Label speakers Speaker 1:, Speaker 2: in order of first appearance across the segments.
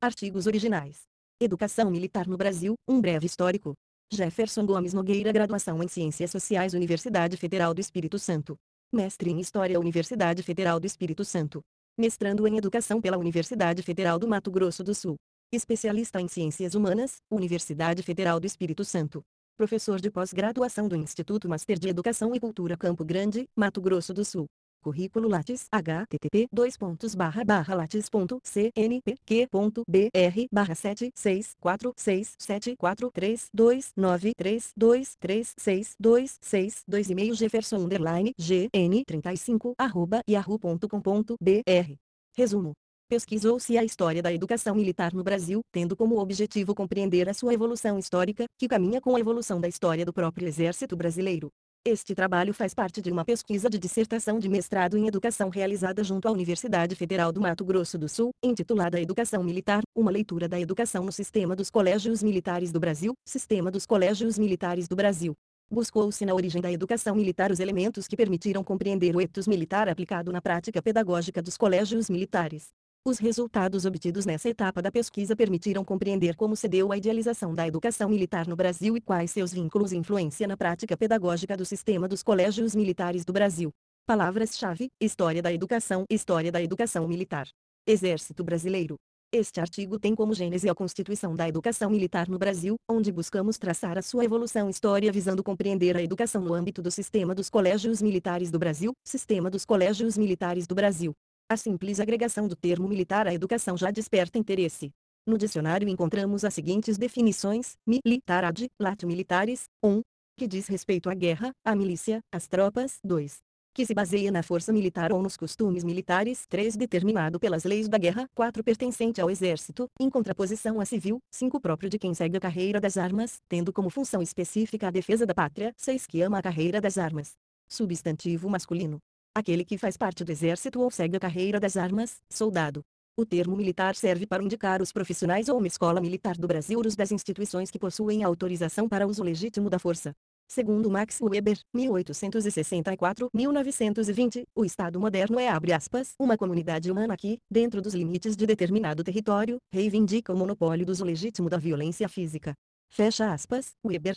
Speaker 1: Artigos originais. Educação militar no Brasil, um breve histórico. Jefferson Gomes Nogueira, graduação em Ciências Sociais, Universidade Federal do Espírito Santo. Mestre em História, Universidade Federal do Espírito Santo. Mestrando em Educação pela Universidade Federal do Mato Grosso do Sul. Especialista em Ciências Humanas, Universidade Federal do Espírito Santo. Professor de pós-graduação do Instituto Master de Educação e Cultura Campo Grande, Mato Grosso do Sul. Currículo Lattes http://lattes.cnpq.br/76437429332362622 e-mail jefferson_gn35@yahoo.com.br. Resumo. Pesquisou-se a história da educação militar no Brasil, tendo como objetivo compreender a sua evolução histórica, que caminha com a evolução da história do próprio Exército Brasileiro. Este trabalho faz parte de uma pesquisa de dissertação de mestrado em educação realizada junto à Universidade Federal do Mato Grosso do Sul, intitulada Educação Militar, uma leitura da educação no sistema dos colégios militares do Brasil, Sistema dos Colégios Militares do Brasil. Buscou-se na origem da educação militar os elementos que permitiram compreender o ethos militar aplicado na prática pedagógica dos colégios militares. Os resultados obtidos nessa etapa da pesquisa permitiram compreender como se deu a idealização da educação militar no Brasil e quais seus vínculos e influência na prática pedagógica do sistema dos colégios militares do Brasil. Palavras-chave: História da educação militar. Exército Brasileiro. Este artigo tem como gênese a Constituição da Educação Militar no Brasil, onde buscamos traçar a sua evolução história visando compreender a educação no âmbito do sistema dos colégios militares do Brasil, Sistema dos Colégios Militares do Brasil. A simples agregação do termo militar à educação já desperta interesse. No dicionário encontramos as seguintes definições: militar ad, latio militares, 1. Que diz respeito à guerra, à milícia, às tropas, 2. Que se baseia na força militar ou nos costumes militares, 3. Determinado pelas leis da guerra, 4. Pertencente ao exército, em contraposição a civil, 5. Próprio de quem segue a carreira das armas, tendo como função específica a defesa da pátria, 6. Que ama a carreira das armas. Substantivo masculino. Aquele que faz parte do exército ou segue a carreira das armas, soldado. O termo militar serve para indicar os profissionais ou uma escola militar do Brasil ou das instituições que possuem autorização para uso legítimo da força. Segundo Max Weber, 1864-1920, o Estado moderno é, abre aspas, uma comunidade humana que, dentro dos limites de determinado território, reivindica o monopólio do uso legítimo da violência física. Fecha aspas, Weber,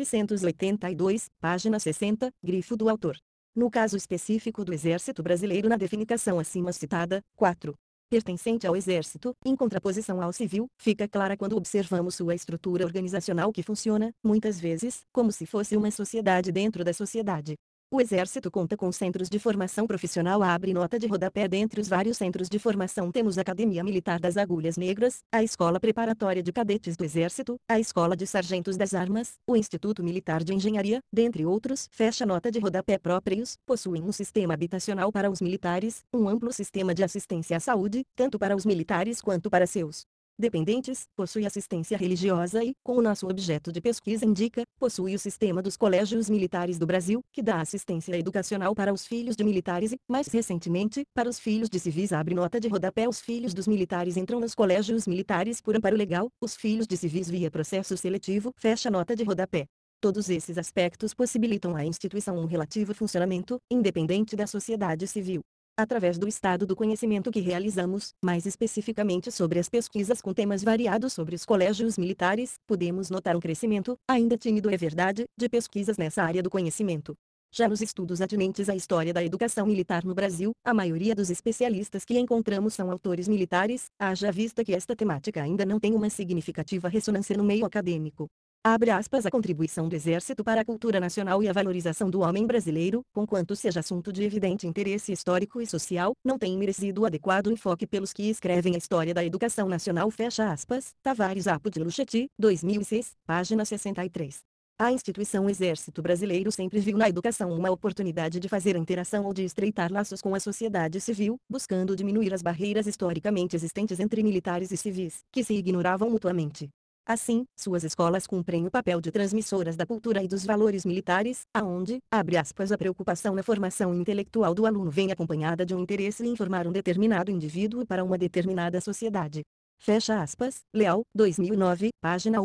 Speaker 1: 1982, página 60, grifo do autor. No caso específico do Exército Brasileiro na definição acima citada, 4. Pertencente ao Exército, em contraposição ao civil, fica clara quando observamos sua estrutura organizacional que funciona, muitas vezes, como se fosse uma sociedade dentro da sociedade. O Exército conta com centros de formação profissional. Abre nota de rodapé. Dentre os vários centros de formação temos a Academia Militar das Agulhas Negras, a Escola Preparatória de Cadetes do Exército, a Escola de Sargentos das Armas, o Instituto Militar de Engenharia, dentre outros. Fecha nota de rodapé. Próprios, possuem um sistema habitacional para os militares, um amplo sistema de assistência à saúde, tanto para os militares quanto para seus dependentes, possui assistência religiosa e, como nosso objeto de pesquisa indica, possui o sistema dos colégios militares do Brasil, que dá assistência educacional para os filhos de militares e, mais recentemente, para os filhos de civis. Abre nota de rodapé. Os filhos dos militares entram nos colégios militares por amparo legal, os filhos de civis via processo seletivo. Fecha nota de rodapé. Todos esses aspectos possibilitam à instituição um relativo funcionamento, independente da sociedade civil. Através do estado do conhecimento que realizamos, mais especificamente sobre as pesquisas com temas variados sobre os colégios militares, podemos notar um crescimento, ainda tímido é verdade, de pesquisas nessa área do conhecimento. Já nos estudos atinentes à história da educação militar no Brasil, a maioria dos especialistas que encontramos são autores militares, haja vista que esta temática ainda não tem uma significativa ressonância no meio acadêmico. Abre aspas. A contribuição do Exército para a cultura nacional e a valorização do homem brasileiro, conquanto seja assunto de evidente interesse histórico e social, não tem merecido o adequado enfoque pelos que escrevem a história da educação nacional. Fecha aspas. Tavares Apo de Luchetti, 2006, página 63. A instituição Exército Brasileiro sempre viu na educação uma oportunidade de fazer a interação ou de estreitar laços com a sociedade civil, buscando diminuir as barreiras historicamente existentes entre militares e civis, que se ignoravam mutuamente. Assim, suas escolas cumprem o papel de transmissoras da cultura e dos valores militares, aonde, abre aspas, a preocupação na formação intelectual do aluno vem acompanhada de um interesse em formar um determinado indivíduo para uma determinada sociedade. Fecha aspas. Leal, 2009, página 1.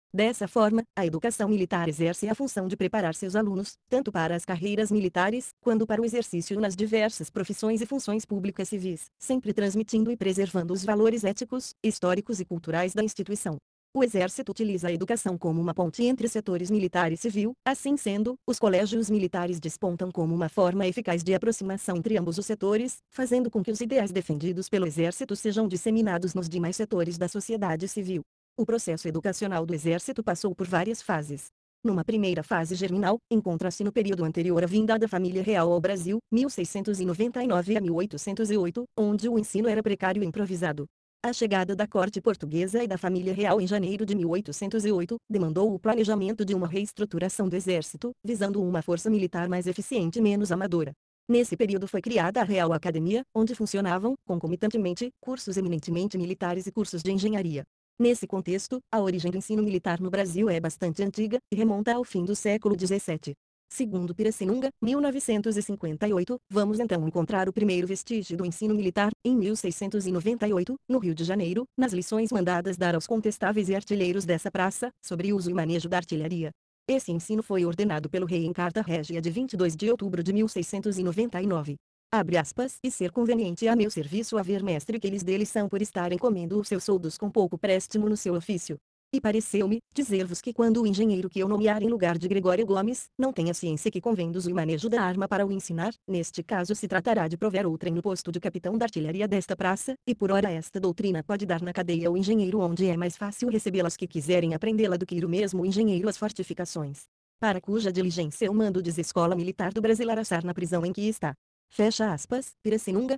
Speaker 1: Dessa forma, a educação militar exerce a função de preparar seus alunos, tanto para as carreiras militares, quanto para o exercício nas diversas profissões e funções públicas civis, sempre transmitindo e preservando os valores éticos, históricos e culturais da instituição. O Exército utiliza a educação como uma ponte entre setores militar e civil, assim sendo, os colégios militares despontam como uma forma eficaz de aproximação entre ambos os setores, fazendo com que os ideais defendidos pelo Exército sejam disseminados nos demais setores da sociedade civil. O processo educacional do Exército passou por várias fases. Numa primeira fase germinal, encontra-se no período anterior à vinda da família real ao Brasil, 1699 a 1808, onde o ensino era precário e improvisado. A chegada da corte portuguesa e da família real em janeiro de 1808 demandou o planejamento de uma reestruturação do exército, visando uma força militar mais eficiente e menos amadora. Nesse período foi criada a Real Academia, onde funcionavam, concomitantemente, cursos eminentemente militares e cursos de engenharia. Nesse contexto, a origem do ensino militar no Brasil é bastante antiga, e remonta ao fim do século XVII. Segundo Pirassununga, 1958, vamos então encontrar o primeiro vestígio do ensino militar, em 1698, no Rio de Janeiro, nas lições mandadas dar aos contestáveis e artilheiros dessa praça, sobre uso e manejo da artilharia. Esse ensino foi ordenado pelo rei em carta régia de 22 de outubro de 1699. Abre aspas, e ser conveniente a meu serviço haver mestre que eles deles são por estarem comendo os seus soldos com pouco préstimo no seu ofício. E pareceu-me, dizer-vos que quando o engenheiro que eu nomear em lugar de Gregório Gomes, não tem a ciência que convém do uso e manejo da arma para o ensinar, neste caso se tratará de prover outrem no posto de capitão da artilharia desta praça, e por ora esta doutrina pode dar na cadeia o engenheiro onde é mais fácil recebê-las que quiserem aprendê-la do que ir o mesmo engenheiro às fortificações. Para cuja diligência eu mando desescola militar do Brasil araçar na prisão em que está. Fecha aspas, Pirassununga,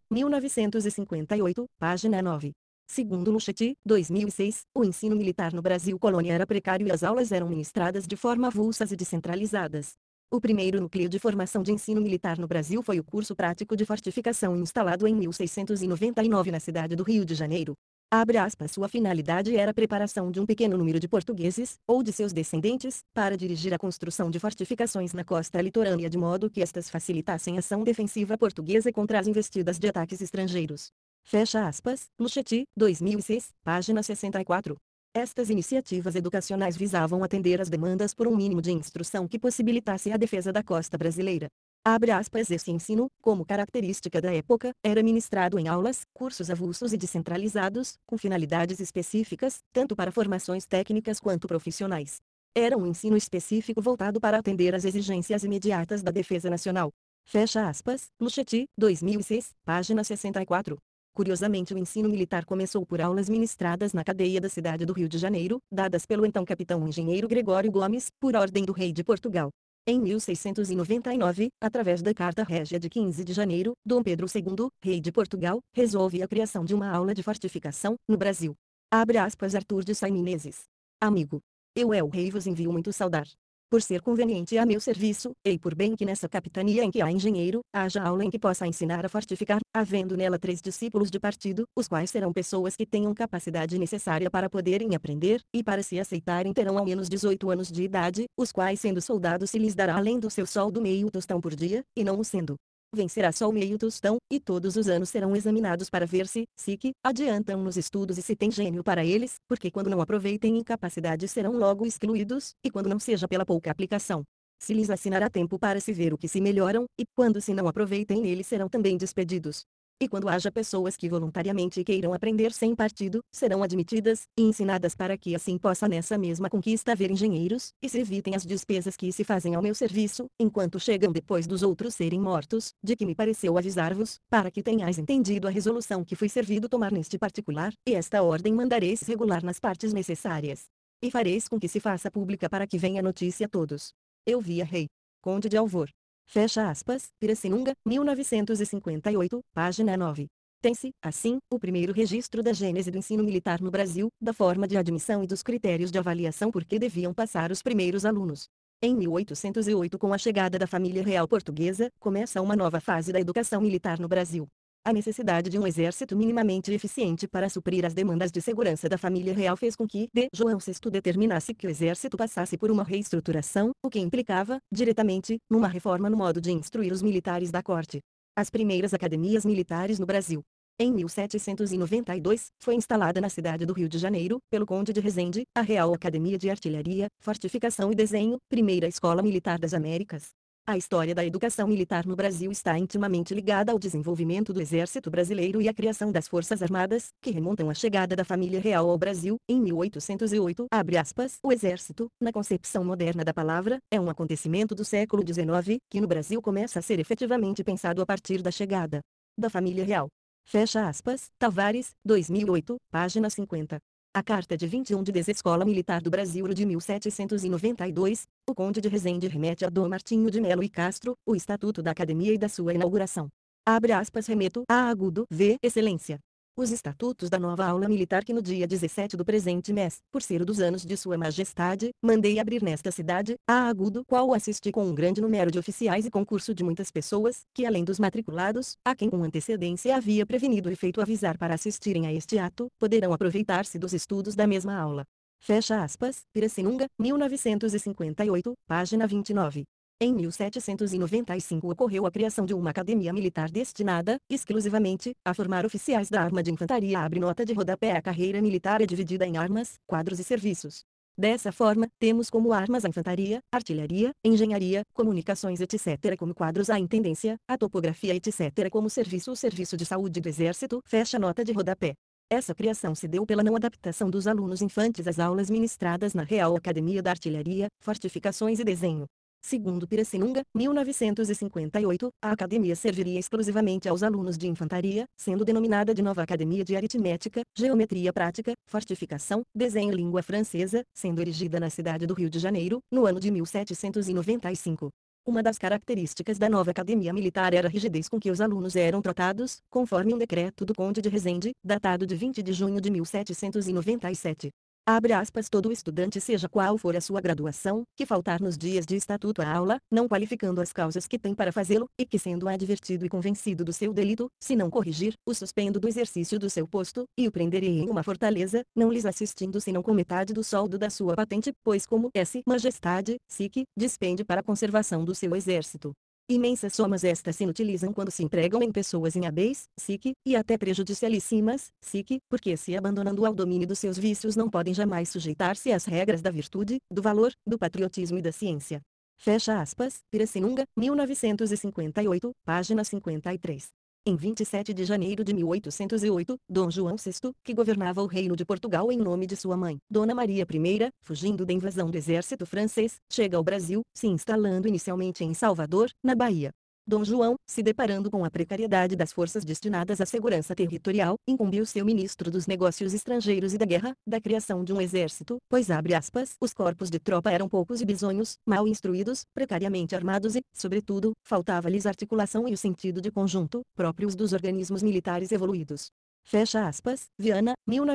Speaker 1: 1958, página 9. Segundo Luchetti, 2006, o ensino militar no Brasil colônia era precário e as aulas eram ministradas de forma avulsas e descentralizadas. O primeiro núcleo de formação de ensino militar no Brasil foi o curso prático de fortificação instalado em 1699 na cidade do Rio de Janeiro. Abre aspas, sua finalidade era a preparação de um pequeno número de portugueses, ou de seus descendentes, para dirigir a construção de fortificações na costa litorânea de modo que estas facilitassem a ação defensiva portuguesa contra as investidas de ataques estrangeiros. Fecha aspas, Luchetti, 2006, página 64. Estas iniciativas educacionais visavam atender às demandas por um mínimo de instrução que possibilitasse a defesa da costa brasileira. Abre aspas, esse ensino, como característica da época, era ministrado em aulas, cursos avulsos e descentralizados, com finalidades específicas, tanto para formações técnicas quanto profissionais. Era um ensino específico voltado para atender às exigências imediatas da defesa nacional. Fecha aspas, Luchetti, 2006, página 64. Curiosamente o ensino militar começou por aulas ministradas na cadeia da cidade do Rio de Janeiro, dadas pelo então capitão engenheiro Gregório Gomes, por ordem do rei de Portugal. Em 1699, através da Carta Régia de 15 de janeiro, Dom Pedro II, rei de Portugal, resolve a criação de uma aula de fortificação, no Brasil. Abre aspas, Arthur de Sá Menezes. Amigo. Eu o rei vos envio muito saudar. Por ser conveniente a meu serviço, e por bem que nessa capitania em que há engenheiro, haja aula em que possa ensinar a fortificar, havendo nela 3 discípulos de partido, os quais serão pessoas que tenham capacidade necessária para poderem aprender, e para se aceitarem terão ao menos 18 anos de idade, os quais sendo soldados se lhes dará além do seu soldo meio tostão por dia, e não o sendo, vencerá só o meio tostão, e todos os anos serão examinados para ver se que, adiantam nos estudos e se tem gênio para eles, porque quando não aproveitem incapacidade serão logo excluídos, e quando não seja pela pouca aplicação, se lhes assinará tempo para se ver o que se melhoram, e quando se não aproveitem neles serão também despedidos. E quando haja pessoas que voluntariamente queiram aprender sem partido, serão admitidas, e ensinadas para que assim possa nessa mesma conquista haver engenheiros, e se evitem as despesas que se fazem ao meu serviço, enquanto chegam depois dos outros serem mortos, de que me pareceu avisar-vos, para que tenhais entendido a resolução que fui servido tomar neste particular, e esta ordem mandareis regular nas partes necessárias. E fareis com que se faça pública para que venha notícia a todos. Eu via rei. Conde de Alvor. Fecha aspas, Pirassununga, 1958, página 9. Tem-se, assim, o primeiro registro da gênese do ensino militar no Brasil, da forma de admissão e dos critérios de avaliação por que deviam passar os primeiros alunos. Em 1808, com a chegada da família real portuguesa, começa uma nova fase da educação militar no Brasil. A necessidade de um exército minimamente eficiente para suprir as demandas de segurança da família real fez com que João VI determinasse que o exército passasse por uma reestruturação, o que implicava, diretamente, numa reforma no modo de instruir os militares da corte. As primeiras academias militares no Brasil. Em 1792, foi instalada na cidade do Rio de Janeiro, pelo Conde de Resende, a Real Academia de Artilharia, Fortificação e Desenho, primeira escola militar das Américas. A história da educação militar no Brasil está intimamente ligada ao desenvolvimento do Exército Brasileiro e à criação das Forças Armadas, que remontam à chegada da família real ao Brasil, em 1808. Abre aspas, o Exército, na concepção moderna da palavra, é um acontecimento do século XIX, que no Brasil começa a ser efetivamente pensado a partir da chegada da família real. Fecha aspas, Tavares, 2008, página 50. A Carta de 21 de Desescola Militar do Brasil de 1792, o Conde de Resende remete a Dom Martinho de Melo e Castro, o Estatuto da Academia e da sua inauguração. Abre aspas, remeto a agudo, v. Excelência. Os estatutos da nova aula militar que no dia 17 do presente mês, por ser dos anos de sua majestade, mandei abrir nesta cidade, a agudo, qual assisti com um grande número de oficiais e concurso de muitas pessoas, que além dos matriculados, a quem com antecedência havia prevenido e feito avisar para assistirem a este ato, poderão aproveitar-se dos estudos da mesma aula. Fecha aspas, Pirassununga, 1958, página 29. Em 1795 ocorreu a criação de uma academia militar destinada, exclusivamente, a formar oficiais da arma de infantaria. Abre nota de rodapé. A carreira militar é dividida em armas, quadros e serviços. Dessa forma, temos como armas a infantaria, artilharia, engenharia, comunicações etc. como quadros a intendência, a topografia etc. como serviço o serviço de saúde do Exército. Fecha nota de rodapé. Essa criação se deu pela não adaptação dos alunos infantes às aulas ministradas na Real Academia da Artilharia, Fortificações e Desenho. Segundo Pirassununga, 1958, a academia serviria exclusivamente aos alunos de infantaria, sendo denominada de Nova Academia de Aritmética, Geometria Prática, Fortificação, Desenho e Língua Francesa, sendo erigida na cidade do Rio de Janeiro, no ano de 1795. Uma das características da nova academia militar era a rigidez com que os alunos eram tratados, conforme um decreto do Conde de Resende, datado de 20 de junho de 1797. Abre aspas, todo estudante seja qual for a sua graduação, que faltar nos dias de estatuto à aula, não qualificando as causas que tem para fazê-lo, e que sendo advertido e convencido do seu delito, se não corrigir, o suspendo do exercício do seu posto, e o prenderei em uma fortaleza, não lhes assistindo senão com metade do soldo da sua patente, pois como S. Majestade, SIC, despende para a conservação do seu exército. Imensas somas estas se inutilizam quando se empregam em pessoas inhábeis, SIC, e até prejudicialíssimas, SIC, porque se abandonando ao domínio dos seus vícios não podem jamais sujeitar-se às regras da virtude, do valor, do patriotismo e da ciência. Fecha aspas, Pirassununga, 1958, página 53. Em 27 de janeiro de 1808, Dom João VI, que governava o Reino de Portugal em nome de sua mãe, Dona Maria I, fugindo da invasão do exército francês, chega ao Brasil, se instalando inicialmente em Salvador, na Bahia. Dom João, se deparando com a precariedade das forças destinadas à segurança territorial, incumbiu seu ministro dos Negócios Estrangeiros e da Guerra, da criação de um exército, pois abre aspas, os corpos de tropa eram poucos e bisonhos, mal instruídos, precariamente armados e, sobretudo, faltava-lhes articulação e o sentido de conjunto, próprios dos organismos militares evoluídos. Fecha aspas, Viana,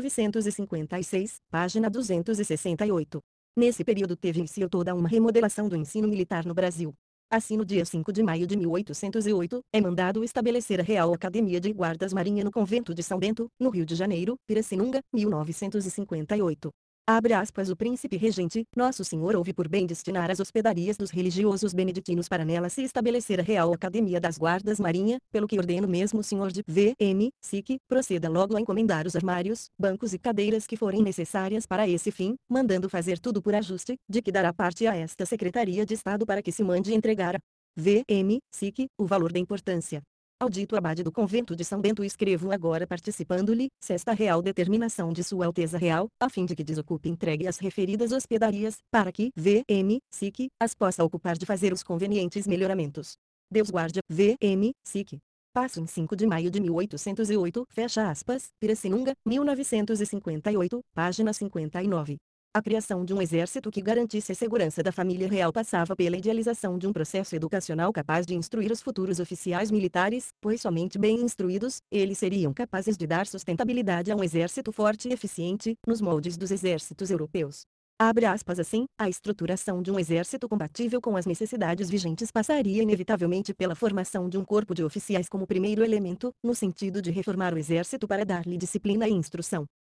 Speaker 1: 1956, página 268. Nesse período teve início toda uma remodelação do ensino militar no Brasil. Assim, no dia 5 de maio de 1808, é mandado estabelecer a Real Academia de Guardas Marinha no Convento de São Bento, no Rio de Janeiro, Pirassununga, 1958. Abre aspas, o príncipe regente, Nosso Senhor houve por bem destinar as hospedarias dos religiosos beneditinos para nela se estabelecer a Real Academia das Guardas Marinha, pelo que ordeno mesmo o senhor de V.M. SIC, proceda logo a encomendar os armários, bancos e cadeiras que forem necessárias para esse fim, mandando fazer tudo por ajuste, de que dará parte a esta Secretaria de Estado para que se mande entregar a V.M. SIC, o valor da importância. Ao dito abade do convento de São Bento escrevo agora participando-lhe, sexta real determinação de Sua Alteza Real, a fim de que desocupe e entregue as referidas hospedarias, para que V.M. SIC as possa ocupar de fazer os convenientes melhoramentos. Deus guarde V.M. SIC. Passo em 5 de maio de 1808, fecha aspas, Pirassununga, 1958, página 59. A criação de um exército que garantisse a segurança da família real passava pela idealização de um processo educacional capaz de instruir os futuros oficiais militares, pois somente bem instruídos, eles seriam capazes de dar sustentabilidade a um exército forte e eficiente, nos moldes dos exércitos europeus. Abre aspas assim, a estruturação de um exército compatível com as necessidades vigentes passaria inevitavelmente pela formação de um corpo de oficiais como primeiro elemento, no sentido de reformar o exército para dar-lhe disciplina e instrução.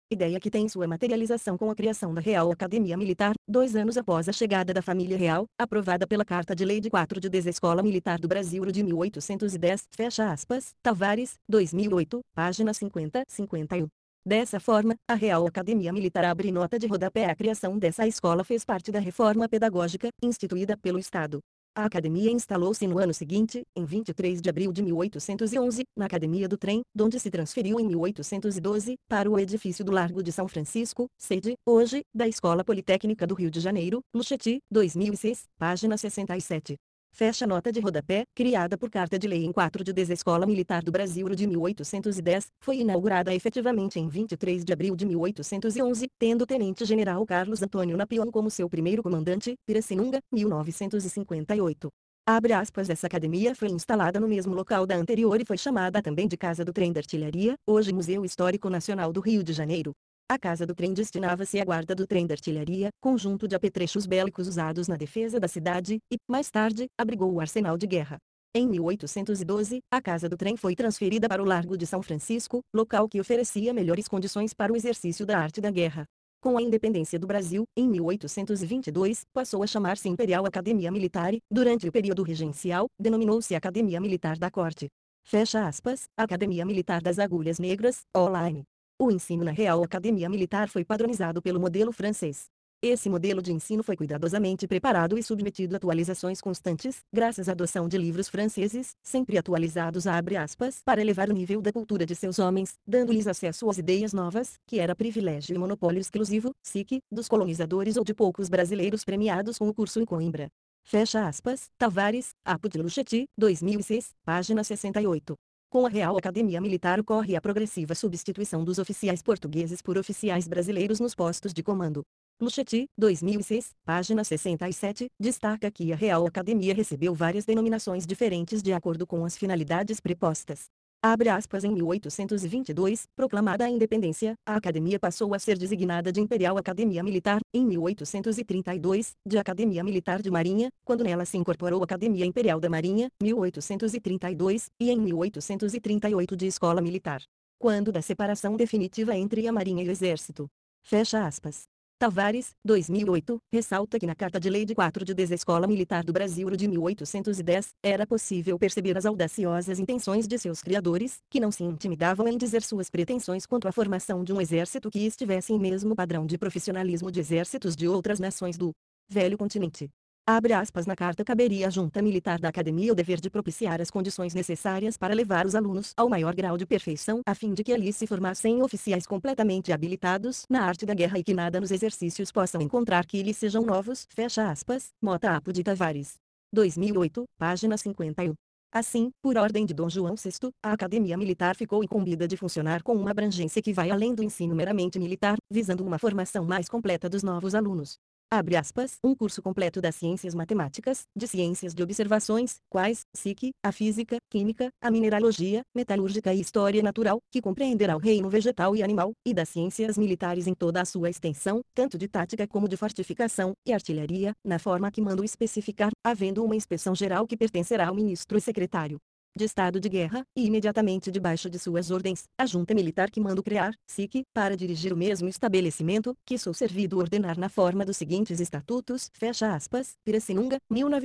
Speaker 1: Ideia que tem sua materialização com a criação da Real Academia Militar, 2 anos após a chegada da família real, aprovada pela Carta de Lei de 4 de Desescola Militar do Brasil de 1810, fecha aspas, Tavares, 2008, página 50-51. Dessa forma, a Real Academia Militar abre nota de rodapé. A criação dessa escola fez parte da reforma pedagógica, instituída pelo Estado. A academia instalou-se no ano seguinte, em 23 de abril de 1811, na Academia do Trem, donde se transferiu em 1812, para o edifício do Largo de São Francisco, sede, hoje, da Escola Politécnica do Rio de Janeiro, Luchetti, 2006, página 67. Fecha nota de rodapé, criada por carta de lei em 4 de Desescola Militar do Brasil de 1810, foi inaugurada efetivamente em 23 de abril de 1811, tendo o Tenente-General Carlos Antônio Napion como seu primeiro comandante, Pirassununga, 1958. Abre aspas. Essa academia foi instalada no mesmo local da anterior e foi chamada também de Casa do Trem da Artilharia, hoje Museu Histórico Nacional do Rio de Janeiro. A Casa do Trem destinava-se à guarda do trem da artilharia, conjunto de apetrechos bélicos usados na defesa da cidade, e, mais tarde, abrigou o arsenal de guerra. Em 1812, a Casa do Trem foi transferida para o Largo de São Francisco, local que oferecia melhores condições para o exercício da arte da guerra. Com a independência do Brasil, em 1822, passou a chamar-se Imperial Academia Militar e, durante o período regencial, denominou-se Academia Militar da Corte. Fecha aspas, Academia Militar das Agulhas Negras, online. O ensino na Real Academia Militar foi padronizado pelo modelo francês. Esse modelo de ensino foi cuidadosamente preparado e submetido a atualizações constantes, graças à adoção de livros franceses, sempre atualizados abre aspas, para elevar o nível da cultura de seus homens, dando-lhes acesso às ideias novas, que era privilégio e monopólio exclusivo, SIC, dos colonizadores ou de poucos brasileiros premiados com o curso em Coimbra. Fecha aspas, Tavares, Apo de Luchetti, 2006, página 68. Com a Real Academia Militar ocorre a progressiva substituição dos oficiais portugueses por oficiais brasileiros nos postos de comando. Luchetti, 2006, página 67, destaca que a Real Academia recebeu várias denominações diferentes de acordo com as finalidades prepostas. Abre aspas. Em 1822, proclamada a independência, a academia passou a ser designada de Imperial Academia Militar, em 1832, de Academia Militar de Marinha, quando nela se incorporou Academia Imperial da Marinha, 1832, e em 1838 de Escola Militar. Quando da separação definitiva entre a Marinha e o Exército. Fecha aspas. Tavares, 2008, ressalta que na Carta de Lei de 4 de Desescola Militar do Brasil de 1810, era possível perceber as audaciosas intenções de seus criadores, que não se intimidavam em dizer suas pretensões quanto à formação de um exército que estivesse em mesmo padrão de profissionalismo de exércitos de outras nações do velho continente. Abre aspas. Na carta caberia à junta militar da academia o dever de propiciar as condições necessárias para levar os alunos ao maior grau de perfeição a fim de que ali se formassem oficiais completamente habilitados na arte da guerra e que nada nos exercícios possam encontrar que lhes sejam novos. Fecha aspas. Mota Apo de Tavares. 2008, página 51. Assim, por ordem de Dom João VI, a Academia Militar ficou incumbida de funcionar com uma abrangência que vai além do ensino meramente militar, visando uma formação mais completa dos novos alunos. Abre aspas, um curso completo das ciências matemáticas, de ciências de observações, quais, psique, a física, química, a mineralogia, metalúrgica e história natural, que compreenderá o reino vegetal e animal, e das ciências militares em toda a sua extensão, tanto de tática como de fortificação, e artilharia, na forma que mando especificar, havendo uma inspeção geral que pertencerá ao ministro e secretário de Estado de Guerra, e imediatamente debaixo de suas ordens, a junta militar que mando criar, SIC, para dirigir o mesmo estabelecimento, que sou servido ordenar na forma dos seguintes estatutos, fecha aspas, Pirassununga,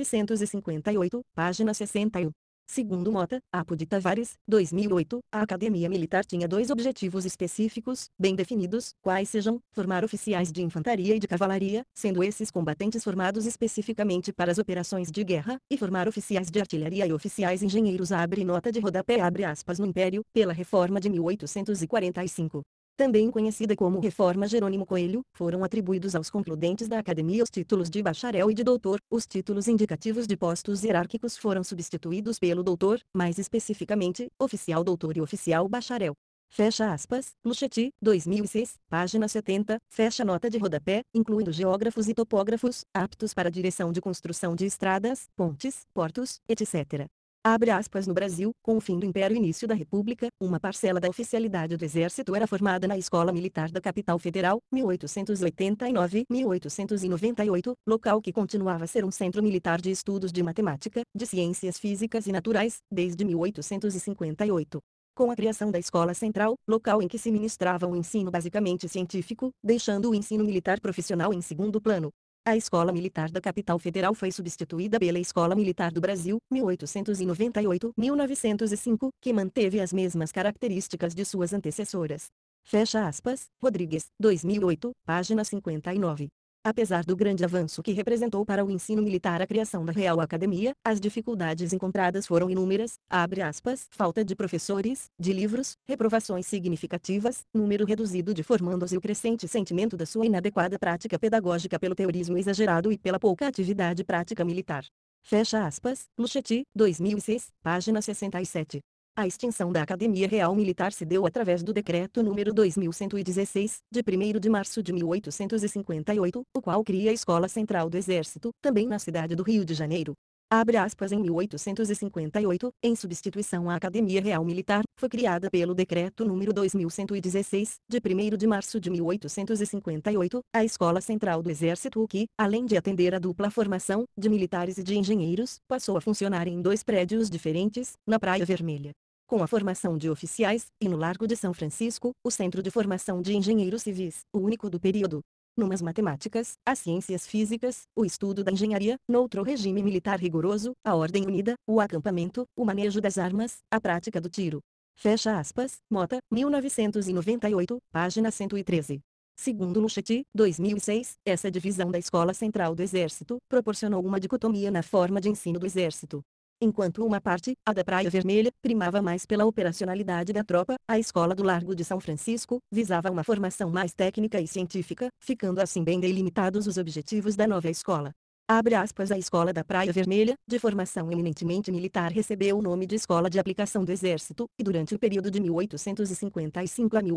Speaker 1: 1958, página 61. Segundo Mota, Apo de Tavares, 2008, a Academia Militar tinha dois objetivos específicos, bem definidos, quais sejam, formar oficiais de infantaria e de cavalaria, sendo esses combatentes formados especificamente para as operações de guerra, e formar oficiais de artilharia e oficiais engenheiros. Abre nota de rodapé. Abre aspas. No Império, pela reforma de 1845. Também conhecida como Reforma Jerônimo Coelho, foram atribuídos aos concludentes da academia os títulos de bacharel e de doutor. Os títulos indicativos de postos hierárquicos foram substituídos pelo doutor, mais especificamente, oficial doutor e oficial bacharel. Fecha aspas, Luchetti, 2006, página 70, fecha nota de rodapé, incluindo geógrafos e topógrafos, aptos para a direção de construção de estradas, pontes, portos, etc. Abre aspas. No Brasil, com o fim do Império e início da República, uma parcela da oficialidade do Exército era formada na Escola Militar da Capital Federal, 1889-1898, local que continuava a ser um centro militar de estudos de matemática, de ciências físicas e naturais, desde 1858. com a criação da Escola Central, local em que se ministrava um ensino basicamente científico, deixando o ensino militar profissional em segundo plano. A Escola Militar da Capital Federal foi substituída pela Escola Militar do Brasil, 1898-1905, que manteve as mesmas características de suas antecessoras. Fecha aspas, Rodrigues, 2008, página 59. Apesar do grande avanço que representou para o ensino militar a criação da Real Academia, as dificuldades encontradas foram inúmeras, abre aspas, falta de professores, de livros, reprovações significativas, número reduzido de formandos e o crescente sentimento da sua inadequada prática pedagógica pelo teorismo exagerado e pela pouca atividade prática militar. Fecha aspas, Luchetti, 2006, página 67. A extinção da Academia Real Militar se deu através do Decreto número 2116, de 1º de março de 1858, o qual cria a Escola Central do Exército, também na cidade do Rio de Janeiro. Abre aspas, em 1858, em substituição à Academia Real Militar, foi criada pelo Decreto número 2116, de 1º de março de 1858, a Escola Central do Exército que, além de atender a dupla formação, de militares e de engenheiros, passou a funcionar em 2 prédios diferentes, na Praia Vermelha. Com a formação de oficiais, e no Largo de São Francisco, o Centro de Formação de Engenheiros Civis, o único do período. Numas matemáticas, as ciências físicas, o estudo da engenharia, noutro regime militar rigoroso, a ordem unida, o acampamento, o manejo das armas, a prática do tiro. Fecha aspas, Mota, 1998, página 113. Segundo Luchetti, 2006, essa divisão da Escola Central do Exército, proporcionou uma dicotomia na forma de ensino do Exército. Enquanto uma parte, a da Praia Vermelha, primava mais pela operacionalidade da tropa, a Escola do Largo de São Francisco visava uma formação mais técnica e científica, ficando assim bem delimitados os objetivos da nova escola. Abre aspas, a Escola da Praia Vermelha, de formação eminentemente militar, recebeu o nome de Escola de Aplicação do Exército, e durante o período de 1855 a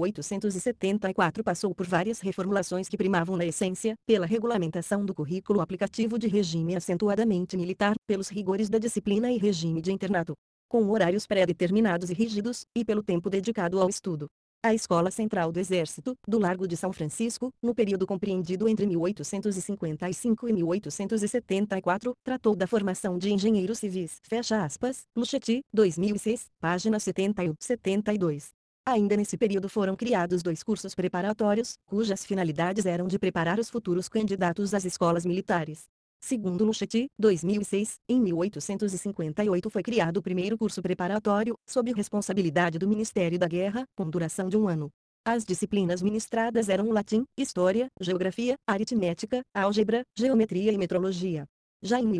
Speaker 1: 1874 passou por várias reformulações que primavam na essência, pela regulamentação do currículo aplicativo de regime acentuadamente militar, pelos rigores da disciplina e regime de internato, com horários pré-determinados e rígidos, e pelo tempo dedicado ao estudo. A Escola Central do Exército, do Largo de São Francisco, no período compreendido entre 1855 e 1874, tratou da formação de engenheiros civis. Fecha aspas, Luchetti, 2006, página 71, 72. Ainda nesse período foram criados 2 cursos preparatórios, cujas finalidades eram de preparar os futuros candidatos às escolas militares. Segundo Luchetti, 2006, em 1858 foi criado o primeiro curso preparatório, sob responsabilidade do Ministério da Guerra, com duração de 1 ano. As disciplinas ministradas eram o latim, história, geografia, aritmética, álgebra, geometria e metrologia. Já em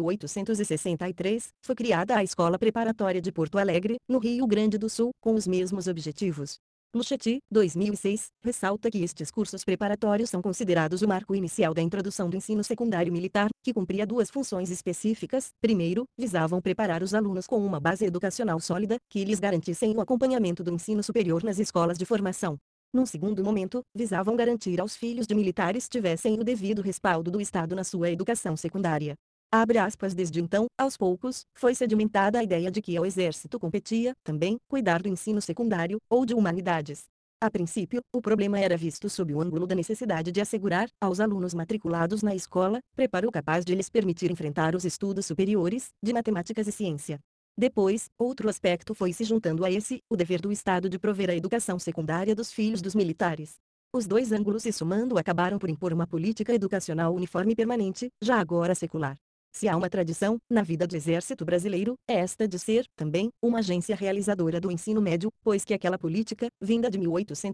Speaker 1: 1863, foi criada a Escola Preparatória de Porto Alegre, no Rio Grande do Sul, com os mesmos objetivos. Luchetti, 2006, ressalta que estes cursos preparatórios são considerados o marco inicial da introdução do ensino secundário militar, que cumpria 2 funções específicas. Primeiro, visavam preparar os alunos com uma base educacional sólida, que lhes garantissem o acompanhamento do ensino superior nas escolas de formação. Num segundo momento, visavam garantir aos filhos de militares tivessem o devido respaldo do Estado na sua educação secundária. Abre aspas, desde então, aos poucos, foi sedimentada a ideia de que ao Exército competia, também, cuidar do ensino secundário, ou de humanidades. A princípio, o problema era visto sob o ângulo da necessidade de assegurar, aos alunos matriculados na escola, preparo capaz de lhes permitir enfrentar os estudos superiores, de matemáticas e ciência. Depois, outro aspecto foi se juntando a esse, o dever do Estado de prover a educação secundária dos filhos dos militares. Os 2 ângulos se somando acabaram por impor uma política educacional uniforme e permanente, já agora secular. Se há uma tradição, na vida do Exército Brasileiro, é esta de ser, também, uma agência realizadora do ensino médio, pois que aquela política, vinda de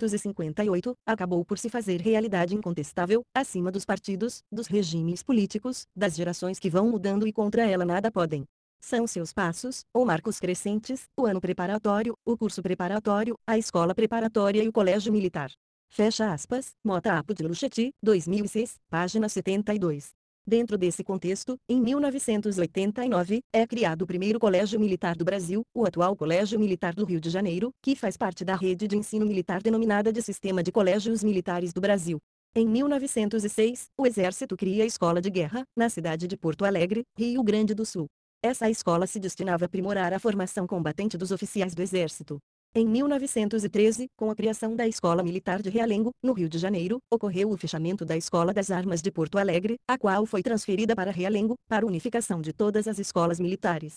Speaker 1: 1858, acabou por se fazer realidade incontestável, acima dos partidos, dos regimes políticos, das gerações que vão mudando e contra ela nada podem. São seus passos, ou marcos crescentes, o ano preparatório, o curso preparatório, a escola preparatória e o colégio militar. Fecha aspas, Mota Apo de Luchetti, 2006, página 72. Dentro desse contexto, em 1989, é criado o primeiro Colégio Militar do Brasil, o atual Colégio Militar do Rio de Janeiro, que faz parte da rede de ensino militar denominada de Sistema de Colégios Militares do Brasil. Em 1906, o Exército cria a Escola de Guerra, na cidade de Porto Alegre, Rio Grande do Sul. Essa escola se destinava a aprimorar a formação combatente dos oficiais do Exército. Em 1913, com a criação da Escola Militar de Realengo, no Rio de Janeiro, ocorreu o fechamento da Escola das Armas de Porto Alegre, a qual foi transferida para Realengo, para unificação de todas as escolas militares.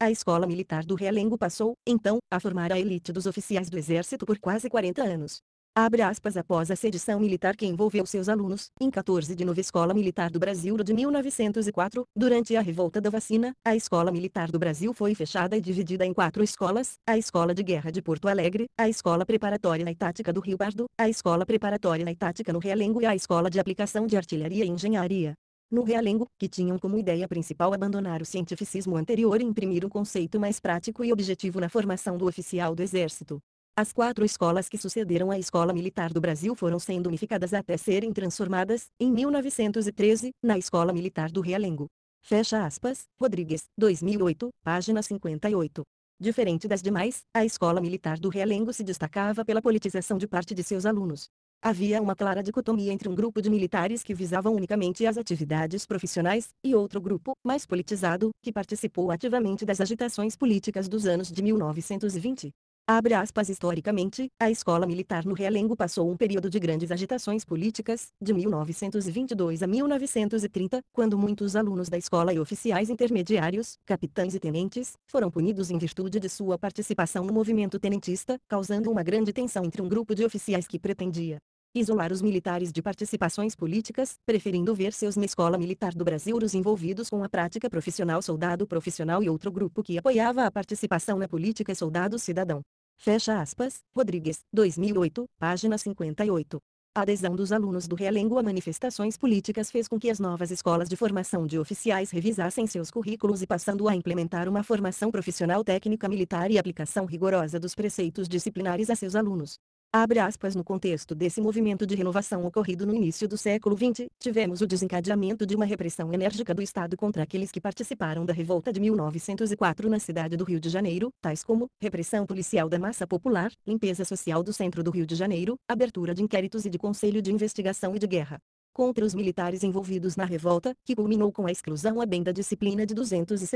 Speaker 1: a Escola Militar do Realengo passou, então, a formar a elite dos oficiais do Exército por quase 40 anos. Abre aspas após a sedição militar que envolveu seus alunos, em 14 de novembro Escola Militar do Brasil de 1904, durante a Revolta da Vacina, a Escola Militar do Brasil foi fechada e dividida em 4 escolas, a Escola de Guerra de Porto Alegre, a Escola Preparatória e Tática do Rio Pardo, a Escola Preparatória e Tática no Realengo e a Escola de Aplicação de Artilharia e Engenharia. No Realengo, que tinham como ideia principal abandonar o cientificismo anterior e imprimir um conceito mais prático e objetivo na formação do oficial do Exército. As 4 escolas que sucederam à Escola Militar do Brasil foram sendo unificadas até serem transformadas, em 1913, na Escola Militar do Realengo. Fecha aspas, Rodrigues, 2008, página 58. Diferente das demais, a Escola Militar do Realengo se destacava pela politização de parte de seus alunos. Havia uma clara dicotomia entre um grupo de militares que visavam unicamente as atividades profissionais, e outro grupo, mais politizado, que participou ativamente das agitações políticas dos anos de 1920. Abre aspas historicamente, a Escola Militar no Realengo passou um período de grandes agitações políticas, de 1922 a 1930, quando muitos alunos da escola e oficiais intermediários, capitães e tenentes, foram punidos em virtude de sua participação no movimento tenentista, causando uma grande tensão entre um grupo de oficiais que pretendia isolar os militares de participações políticas, preferindo ver seus na Escola Militar do Brasil os envolvidos com a prática profissional soldado profissional e outro grupo que apoiava a participação na política soldado cidadão. Fecha aspas, Rodrigues, 2008, página 58. A adesão dos alunos do Realengo a manifestações políticas fez com que as novas escolas de formação de oficiais revisassem seus currículos e passando a implementar uma formação profissional técnica militar e aplicação rigorosa dos preceitos disciplinares a seus alunos. Abre aspas no contexto desse movimento de renovação ocorrido no início do século XX, tivemos o desencadeamento de uma repressão enérgica do Estado contra aqueles que participaram da revolta de 1904 na cidade do Rio de Janeiro, tais como, repressão policial da massa popular, limpeza social do centro do Rio de Janeiro, abertura de inquéritos e de conselho de investigação e de guerra contra os militares envolvidos na revolta, que culminou com a exclusão à bem da disciplina de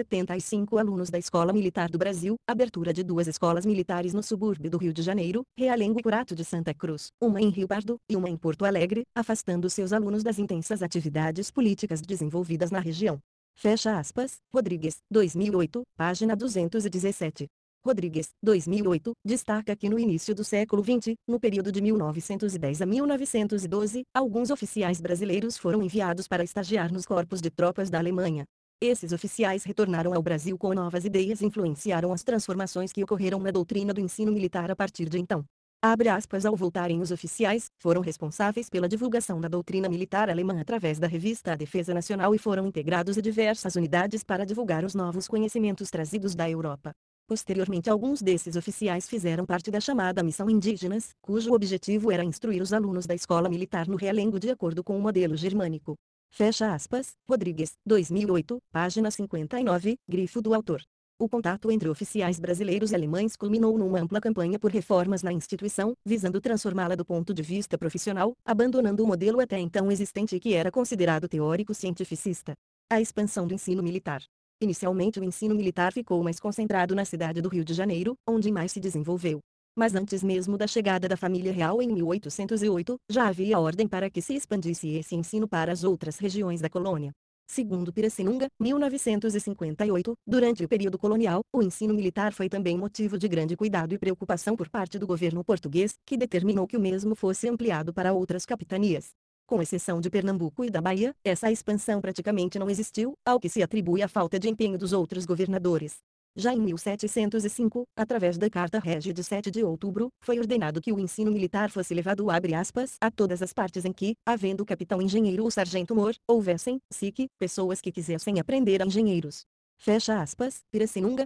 Speaker 1: 275 alunos da Escola Militar do Brasil, abertura de 2 escolas militares no subúrbio do Rio de Janeiro, Realengo e Curato de Santa Cruz, uma em Rio Pardo, e uma em Porto Alegre, afastando seus alunos das intensas atividades políticas desenvolvidas na região. Fecha aspas, Rodrigues, 2008, página 217. Rodrigues, 2008, destaca que no início do século XX, no período de 1910 a 1912, alguns oficiais brasileiros foram enviados para estagiar nos corpos de tropas da Alemanha. Esses oficiais retornaram ao Brasil com novas ideias e influenciaram as transformações que ocorreram na doutrina do ensino militar a partir de então. Abre aspas ao voltarem os oficiais, foram responsáveis pela divulgação da doutrina militar alemã através da revista A Defesa Nacional e foram integrados a diversas unidades para divulgar os novos conhecimentos trazidos da Europa. Posteriormente alguns desses oficiais fizeram parte da chamada Missão Indígenas, cujo objetivo era instruir os alunos da escola militar no Realengo de acordo com o modelo germânico. Fecha aspas, Rodrigues, 2008, página 59, grifo do autor. O contato entre oficiais brasileiros e alemães culminou numa ampla campanha por reformas na instituição, visando transformá-la do ponto de vista profissional, abandonando o modelo até então existente que era considerado teórico-cientificista. A expansão do ensino militar. Inicialmente o ensino militar ficou mais concentrado na cidade do Rio de Janeiro, onde mais se desenvolveu. Mas antes mesmo da chegada da família real em 1808, já havia ordem para que se expandisse esse ensino para as outras regiões da colônia. Segundo Pirassununga, 1958, durante o período colonial, o ensino militar foi também motivo de grande cuidado e preocupação por parte do governo português, que determinou que o mesmo fosse ampliado para outras capitanias. Com exceção de Pernambuco e da Bahia, essa expansão praticamente não existiu, ao que se atribui a falta de empenho dos outros governadores. Já em 1705, através da Carta Régia de 7 de outubro, foi ordenado que o ensino militar fosse levado abre aspas, a todas as partes em que, havendo capitão engenheiro ou sargento-mor, houvessem, pessoas que quisessem aprender a engenheiros. Fecha aspas, Pirassununga,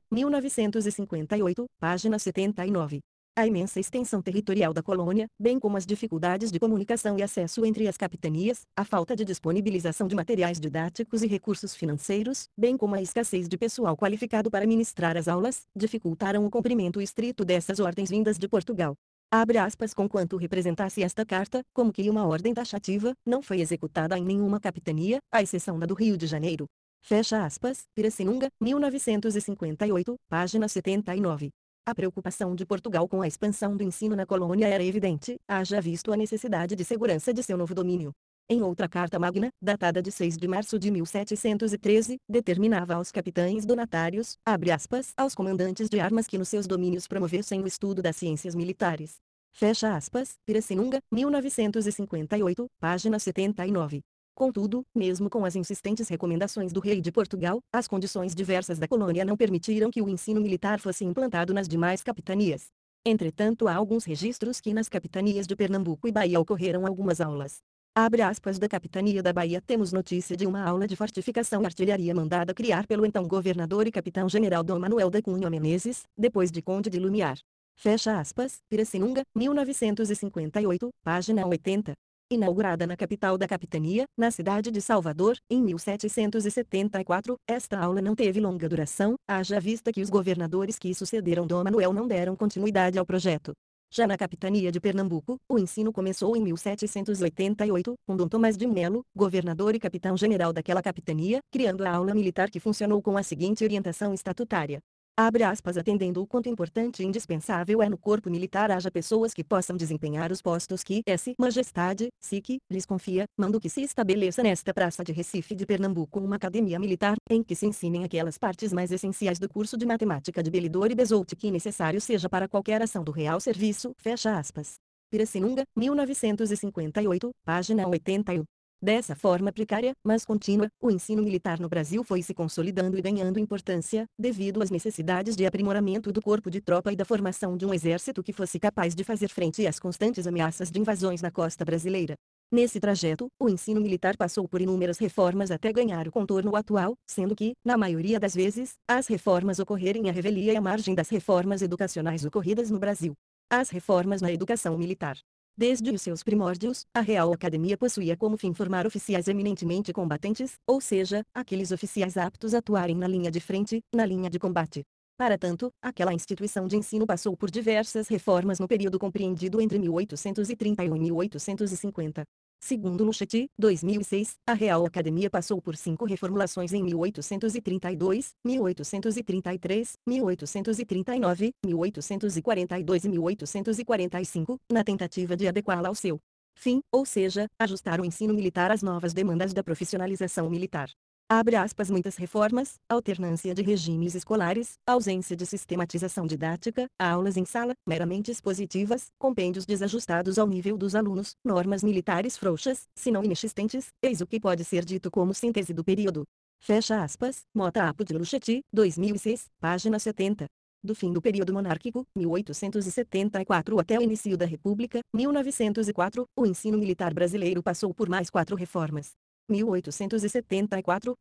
Speaker 1: 1958, página 79. A imensa extensão territorial da colônia, bem como as dificuldades de comunicação e acesso entre as capitanias, a falta de disponibilização de materiais didáticos e recursos financeiros, bem como a escassez de pessoal qualificado para ministrar as aulas, dificultaram o cumprimento estrito dessas ordens vindas de Portugal. Abre aspas conquanto representasse esta carta, como que uma ordem taxativa, não foi executada em nenhuma capitania, à exceção da do Rio de Janeiro. Fecha aspas, Pirassununga, 1958, página 79. A preocupação de Portugal com a expansão do ensino na colônia era evidente, haja visto a necessidade de segurança de seu novo domínio. Em outra carta magna, datada de 6 de março de 1713, determinava aos capitães donatários, abre aspas, aos comandantes de armas que nos seus domínios promovessem o estudo das ciências militares. Fecha aspas, Pirassununga, 1958, página 79. Contudo, mesmo com as insistentes recomendações do rei de Portugal, as condições diversas da colônia não permitiram que o ensino militar fosse implantado nas demais capitanias. Entretanto, há alguns registros que nas capitanias de Pernambuco e Bahia ocorreram algumas aulas. Abre aspas, da capitania da Bahia temos notícia de uma aula de fortificação e artilharia mandada criar pelo então governador e capitão-general Dom Manuel da Cunha Menezes, depois de conde de Lumiar. Fecha aspas, Pirassununga, 1958, página 80. Inaugurada na capital da capitania, na cidade de Salvador, em 1774, esta aula não teve longa duração, haja vista que os governadores que sucederam Dom Manuel não deram continuidade ao projeto. Já na capitania de Pernambuco, o ensino começou em 1788, com Dom Tomás de Melo, governador e capitão-general daquela capitania, criando a aula militar que funcionou com a seguinte orientação estatutária. Abre aspas, atendendo o quanto importante e indispensável é no corpo militar haja pessoas que possam desempenhar os postos que Majestade, SIC, lhes confia, mando que se estabeleça nesta praça de Recife de Pernambuco uma academia militar, em que se ensinem aquelas partes mais essenciais do curso de matemática de Belidor e Bezout que necessário seja para qualquer ação do real serviço, fecha aspas. Pirassununga, 1958, página 81. Dessa forma precária, mas contínua, o ensino militar no Brasil foi se consolidando e ganhando importância, devido às necessidades de aprimoramento do corpo de tropa e da formação de um exército que fosse capaz de fazer frente às constantes ameaças de invasões na costa brasileira. Nesse trajeto, o ensino militar passou por inúmeras reformas até ganhar o contorno atual, sendo que, na maioria das vezes, as reformas ocorrerem à revelia e à margem das reformas educacionais ocorridas no Brasil. As reformas na educação militar. Desde os seus primórdios, a Real Academia possuía como fim formar oficiais eminentemente combatentes, ou seja, aqueles oficiais aptos a atuarem na linha de frente, na linha de combate. Para tanto, aquela instituição de ensino passou por diversas reformas no período compreendido entre 1831 e 1850. Segundo Luchetti, 2006, a Real Academia passou por 5 reformulações em 1832, 1833, 1839, 1842 e 1845, na tentativa de adequá-la ao seu fim, ou seja, ajustar o ensino militar às novas demandas da profissionalização militar. Abre aspas, muitas reformas, alternância de regimes escolares, ausência de sistematização didática, aulas em sala, meramente expositivas, compêndios desajustados ao nível dos alunos, normas militares frouxas, se não inexistentes, eis o que pode ser dito como síntese do período. Fecha aspas, Mota Apo de Luchetti, 2006, página 70. Do fim do período monárquico, 1874 até o início da República, 1904, o ensino militar brasileiro passou por mais 4 reformas. 1874,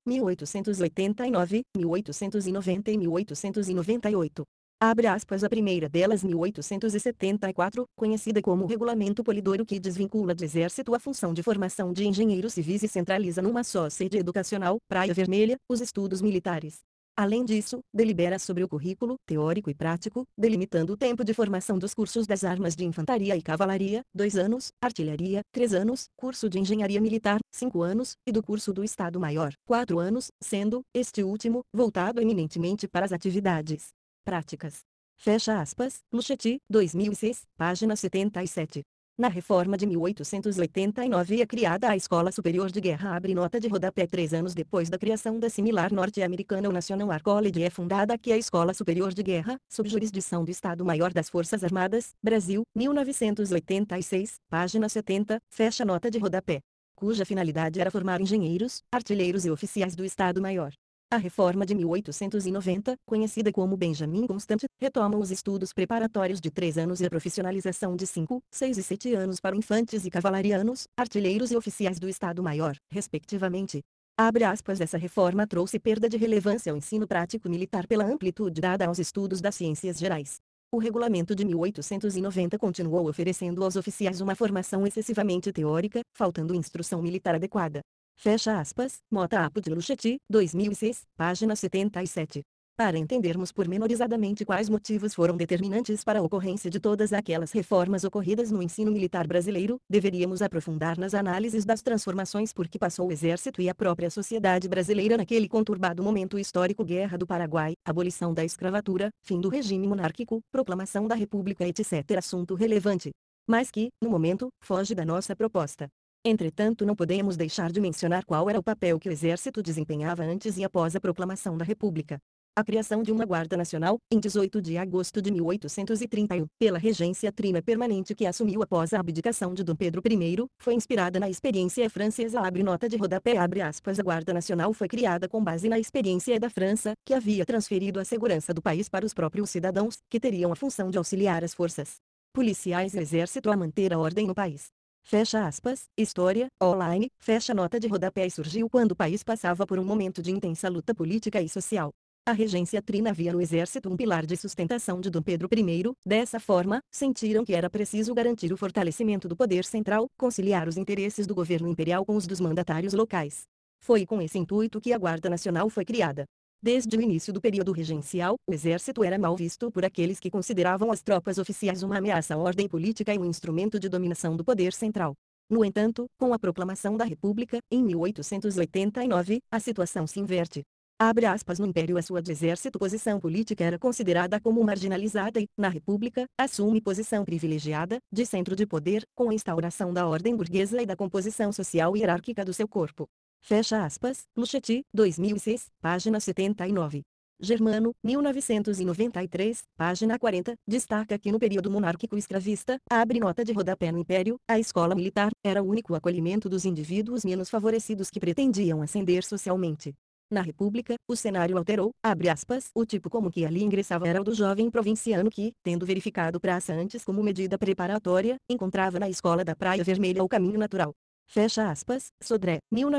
Speaker 1: 1889, 1890 e 1898. Abre aspas, a primeira delas 1874, conhecida como Regulamento Polidoro, que desvincula do Exército a função de formação de engenheiros civis e centraliza numa só sede educacional, Praia Vermelha, os estudos militares. Além disso, delibera sobre o currículo teórico e prático, delimitando o tempo de formação dos cursos das armas de infantaria e cavalaria, 2 anos, artilharia, 3 anos, curso de engenharia militar, 5 anos, e do curso do Estado-Maior, 4 anos, sendo, este último, voltado eminentemente para as atividades práticas. Fecha aspas, Luchetti, 2006, página 77. Na reforma de 1889 é criada a Escola Superior de Guerra, abre nota de rodapé. 3 anos depois da criação da similar norte-americana, o National War College, é fundada aqui a Escola Superior de Guerra, sob jurisdição do Estado-Maior das Forças Armadas, Brasil, 1986, página 70, fecha nota de rodapé. Cuja finalidade era formar engenheiros, artilheiros e oficiais do Estado-Maior. A reforma de 1890, conhecida como Benjamin Constant, retoma os estudos preparatórios de 3 anos e a profissionalização de 5, 6 e 7 anos para infantes e cavalarianos, artilheiros e oficiais do Estado-Maior, respectivamente. Abre aspas, essa reforma trouxe perda de relevância ao ensino prático militar pela amplitude dada aos estudos das ciências gerais. O regulamento de 1890 continuou oferecendo aos oficiais uma formação excessivamente teórica, faltando instrução militar adequada. Fecha aspas, Mota Apo de Luchetti, 2006, página 77. Para entendermos pormenorizadamente quais motivos foram determinantes para a ocorrência de todas aquelas reformas ocorridas no ensino militar brasileiro, deveríamos aprofundar nas análises das transformações por que passou o Exército e a própria sociedade brasileira naquele conturbado momento histórico: Guerra do Paraguai, abolição da escravatura, fim do regime monárquico, proclamação da República, etc. Assunto relevante, mas que, no momento, foge da nossa proposta. Entretanto, não podemos deixar de mencionar qual era o papel que o Exército desempenhava antes e após a proclamação da República. A criação de uma Guarda Nacional, em 18 de agosto de 1831, pela Regência Trina Permanente que assumiu após a abdicação de Dom Pedro I, foi inspirada na experiência francesa. Abre nota de rodapé. Abre aspas. A Guarda Nacional foi criada com base na experiência da França, que havia transferido a segurança do país para os próprios cidadãos, que teriam a função de auxiliar as forças policiais e exército a manter a ordem no país. Fecha aspas. História, online, fecha nota de rodapé. E surgiu quando o país passava por um momento de intensa luta política e social. A regência Trina via no exército um pilar de sustentação de Dom Pedro I. Dessa forma, sentiram que era preciso garantir o fortalecimento do poder central, conciliar os interesses do governo imperial com os dos mandatários locais. Foi com esse intuito que a Guarda Nacional foi criada. Desde o início do período regencial, o exército era mal visto por aqueles que consideravam as tropas oficiais uma ameaça à ordem política e um instrumento de dominação do poder central. No entanto, com a proclamação da República, em 1889, a situação se inverte. Abre aspas. No Império a sua de exército posição política era considerada como marginalizada e, na República, assume posição privilegiada, de centro de poder, com a instauração da ordem burguesa e da composição social e hierárquica do seu corpo. Fecha aspas. Luchetti, 2006, página 79. Germano, 1993, página 40, destaca que no período monárquico escravista, abre nota de rodapé. No Império, a escola militar era o único acolhimento dos indivíduos menos favorecidos que pretendiam ascender socialmente. Na República, o cenário alterou, abre aspas, o tipo como que ali ingressava era o do jovem provinciano que, tendo verificado praça antes como medida preparatória, encontrava na escola da Praia Vermelha o caminho natural. Fecha aspas. Sodré,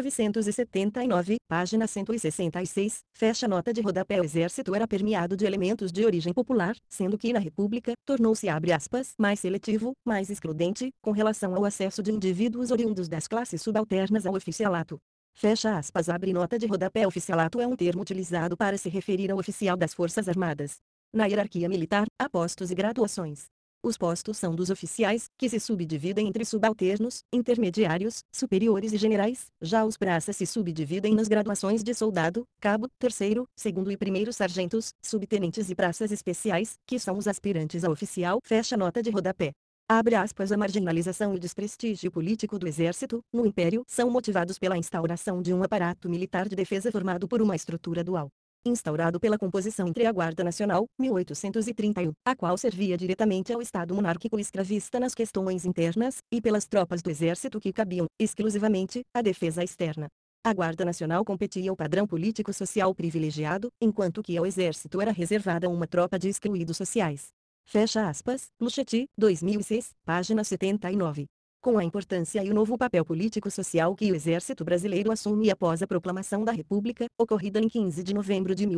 Speaker 1: 1979, página 166, fecha nota de rodapé. O exército era permeado de elementos de origem popular, sendo que na República, tornou-se, abre aspas, mais seletivo, mais excludente, com relação ao acesso de indivíduos oriundos das classes subalternas ao oficialato. Fecha aspas. Abre nota de rodapé. Oficialato é um termo utilizado para se referir ao oficial das Forças Armadas. Na hierarquia militar, há postos e graduações. Os postos são dos oficiais, que se subdividem entre subalternos, intermediários, superiores e generais. Já os praças se subdividem nas graduações de soldado, cabo, terceiro, segundo e primeiro sargentos, subtenentes e praças especiais, que são os aspirantes a oficial. Fecha nota de rodapé. Abre aspas. A marginalização e o desprestígio político do exército, no Império, são motivados pela instauração de um aparato militar de defesa formado por uma estrutura dual. Instaurado pela composição entre a Guarda Nacional, 1831, a qual servia diretamente ao Estado monárquico escravista nas questões internas, e pelas tropas do exército que cabiam, exclusivamente, à defesa externa. A Guarda Nacional competia ao padrão político-social privilegiado, enquanto que ao exército era reservada uma tropa de excluídos sociais. Fecha aspas. Luchetti, 2006, página 79. Com a importância e o novo papel político-social que o Exército Brasileiro assume após a proclamação da República, ocorrida em 15 de novembro de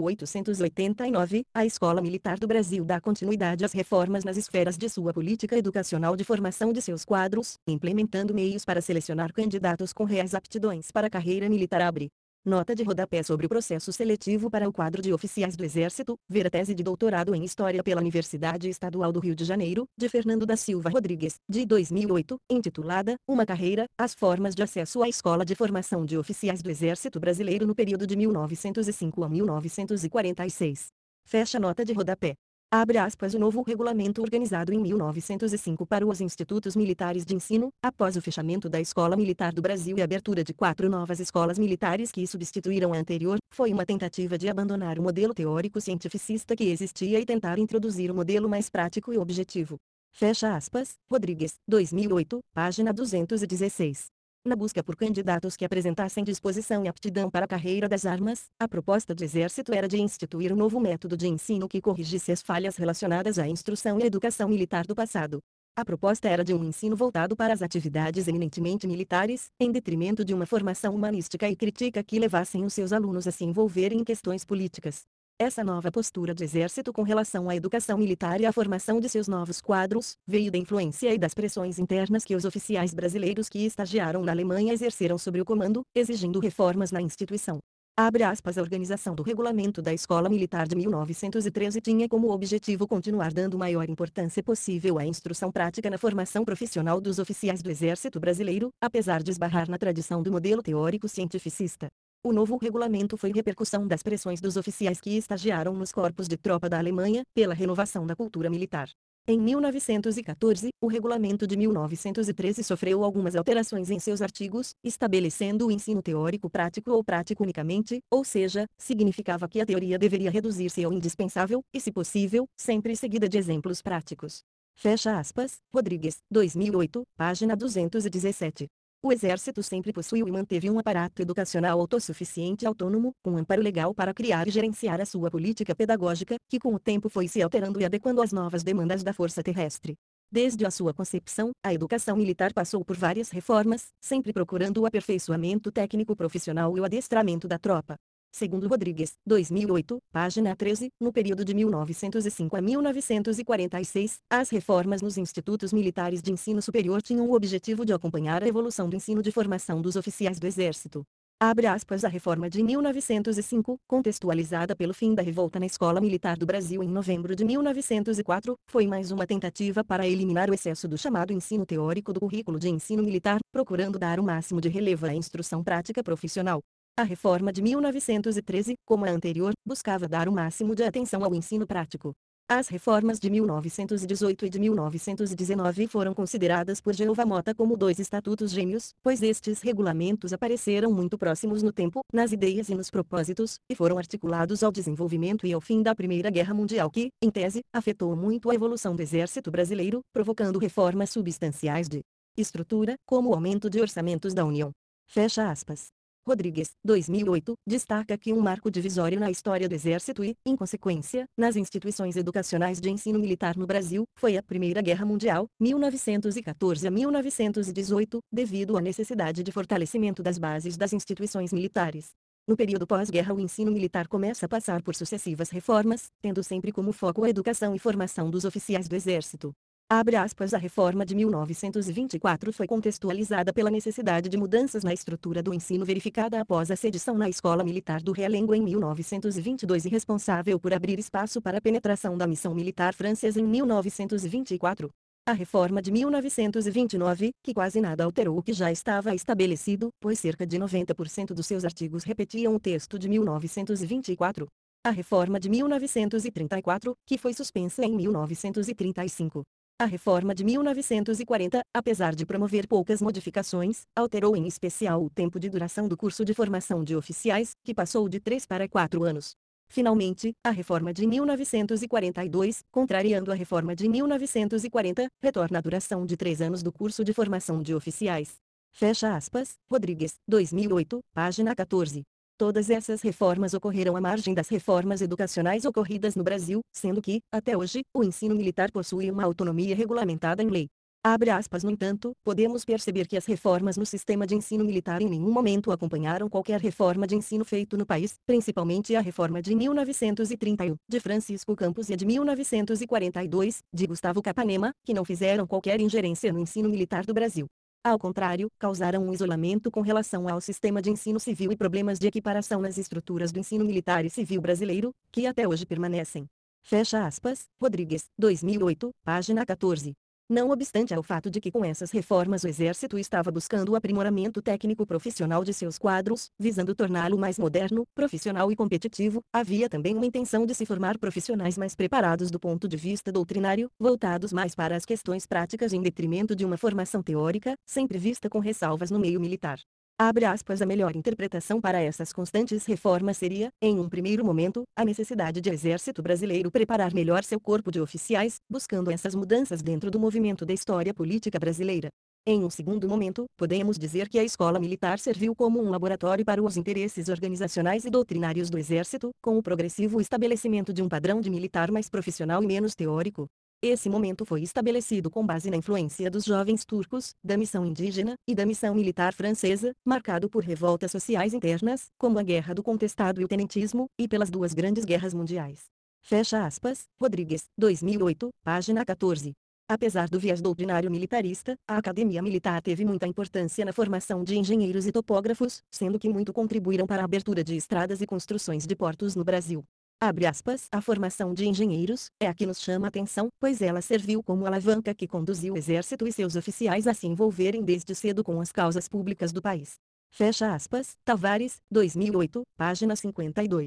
Speaker 1: 1889, a Escola Militar do Brasil dá continuidade às reformas nas esferas de sua política educacional de formação de seus quadros, implementando meios para selecionar candidatos com reais aptidões para a carreira militar. Abre nota de rodapé sobre o processo seletivo para o quadro de oficiais do Exército, ver a tese de doutorado em História pela Universidade Estadual do Rio de Janeiro, de Fernando da Silva Rodrigues, de 2008, intitulada Uma Carreira, as formas de acesso à Escola de Formação de Oficiais do Exército Brasileiro no período de 1905 a 1946. Fecha nota de rodapé. Abre aspas. O novo regulamento organizado em 1905 para os institutos militares de ensino, após o fechamento da Escola Militar do Brasil e a abertura de 4 novas escolas militares que substituíram a anterior, foi uma tentativa de abandonar o modelo teórico-cientificista que existia e tentar introduzir um modelo mais prático e objetivo. Fecha aspas. Rodrigues, 2008, página 216. Na busca por candidatos que apresentassem disposição e aptidão para a carreira das armas, a proposta do Exército era de instituir um novo método de ensino que corrigisse as falhas relacionadas à instrução e educação militar do passado. A proposta era de um ensino voltado para as atividades eminentemente militares, em detrimento de uma formação humanística e crítica que levassem os seus alunos a se envolverem em questões políticas. Essa nova postura do Exército com relação à educação militar e à formação de seus novos quadros, veio da influência e das pressões internas que os oficiais brasileiros que estagiaram na Alemanha exerceram sobre o comando, exigindo reformas na instituição. Abre aspas. A organização do regulamento da Escola Militar de 1913 tinha como objetivo continuar dando maior importância possível à instrução prática na formação profissional dos oficiais do Exército Brasileiro, apesar de esbarrar na tradição do modelo teórico-cientificista. O novo regulamento foi repercussão das pressões dos oficiais que estagiaram nos corpos de tropa da Alemanha, pela renovação da cultura militar. Em 1914, o Regulamento de 1913 sofreu algumas alterações em seus artigos, estabelecendo o ensino teórico prático ou prático unicamente, ou seja, significava que a teoria deveria reduzir-se ao indispensável, e se possível, sempre seguida de exemplos práticos. Fecha aspas, Rodrigues, 2008, página 217. O Exército sempre possuiu e manteve um aparato educacional autossuficiente e autônomo, com amparo legal para criar e gerenciar a sua política pedagógica, que com o tempo foi se alterando e adequando às novas demandas da força terrestre. Desde a sua concepção, a educação militar passou por várias reformas, sempre procurando o aperfeiçoamento técnico-profissional e o adestramento da tropa. Segundo Rodrigues, 2008, página 13, no período de 1905 a 1946, as reformas nos institutos militares de ensino superior tinham o objetivo de acompanhar a evolução do ensino de formação dos oficiais do Exército. Abre aspas, a reforma de 1905, contextualizada pelo fim da revolta na Escola Militar do Brasil em novembro de 1904, foi mais uma tentativa para eliminar o excesso do chamado ensino teórico do currículo de ensino militar, procurando dar o máximo de relevo à instrução prática profissional. A reforma de 1913, como a anterior, buscava dar o máximo de atenção ao ensino prático. As reformas de 1918 e de 1919 foram consideradas por Jeová Mota como dois estatutos gêmeos, pois estes regulamentos apareceram muito próximos no tempo, nas ideias e nos propósitos, e foram articulados ao desenvolvimento e ao fim da Primeira Guerra Mundial que, em tese, afetou muito a evolução do Exército brasileiro, provocando reformas substanciais de estrutura, como o aumento de orçamentos da União. Fecha aspas. Rodrigues, 2008, destaca que um marco divisório na história do Exército e, em consequência, nas instituições educacionais de ensino militar no Brasil, foi a Primeira Guerra Mundial, 1914 a 1918, devido à necessidade de fortalecimento das bases das instituições militares. No período pós-guerra, o ensino militar começa a passar por sucessivas reformas, tendo sempre como foco a educação e formação dos oficiais do Exército. Abre aspas, a reforma de 1924 foi contextualizada pela necessidade de mudanças na estrutura do ensino verificada após a sedição na Escola Militar do Realengo em 1922 e responsável por abrir espaço para a penetração da missão militar francesa em 1924. A reforma de 1929, que quase nada alterou o que já estava estabelecido, pois cerca de 90% dos seus artigos repetiam o texto de 1924. A reforma de 1934, que foi suspensa em 1935. A reforma de 1940, apesar de promover poucas modificações, alterou em especial o tempo de duração do curso de formação de oficiais, que passou de 3 para 4 anos. Finalmente, a reforma de 1942, contrariando a reforma de 1940, retorna a duração de 3 anos do curso de formação de oficiais. Fecha aspas, Rodrigues, 2008, página 14. Todas essas reformas ocorreram à margem das reformas educacionais ocorridas no Brasil, sendo que, até hoje, o ensino militar possui uma autonomia regulamentada em lei. Abre aspas, no entanto, podemos perceber que as reformas no sistema de ensino militar em nenhum momento acompanharam qualquer reforma de ensino feito no país, principalmente a reforma de 1931, de Francisco Campos e a de 1942, de Gustavo Capanema, que não fizeram qualquer ingerência no ensino militar do Brasil. Ao contrário, causaram um isolamento com relação ao sistema de ensino civil e problemas de equiparação nas estruturas do ensino militar e civil brasileiro, que até hoje permanecem. Fecha aspas, Rodrigues, 2008, página 14. Não obstante ao fato de que com essas reformas o Exército estava buscando o aprimoramento técnico-profissional de seus quadros, visando torná-lo mais moderno, profissional e competitivo, havia também uma intenção de se formar profissionais mais preparados do ponto de vista doutrinário, voltados mais para as questões práticas em detrimento de uma formação teórica, sempre vista com ressalvas no meio militar. Abre aspas, a melhor interpretação para essas constantes reformas seria, em um primeiro momento, a necessidade de o Exército brasileiro preparar melhor seu corpo de oficiais, buscando essas mudanças dentro do movimento da história política brasileira. Em um segundo momento, podemos dizer que a escola militar serviu como um laboratório para os interesses organizacionais e doutrinários do Exército, com o progressivo estabelecimento de um padrão de militar mais profissional e menos teórico. Esse momento foi estabelecido com base na influência dos jovens turcos, da missão indígena, e da missão militar francesa, marcado por revoltas sociais internas, como a Guerra do Contestado e o Tenentismo, e pelas duas grandes guerras mundiais. Fecha aspas, Rodrigues, 2008, página 14. Apesar do viés doutrinário militarista, a Academia Militar teve muita importância na formação de engenheiros e topógrafos, sendo que muito contribuíram para a abertura de estradas e construções de portos no Brasil. Abre aspas, a formação de engenheiros é a que nos chama a atenção, pois ela serviu como alavanca que conduziu o Exército e seus oficiais a se envolverem desde cedo com as causas públicas do país. Fecha aspas, Tavares, 2008, página 52.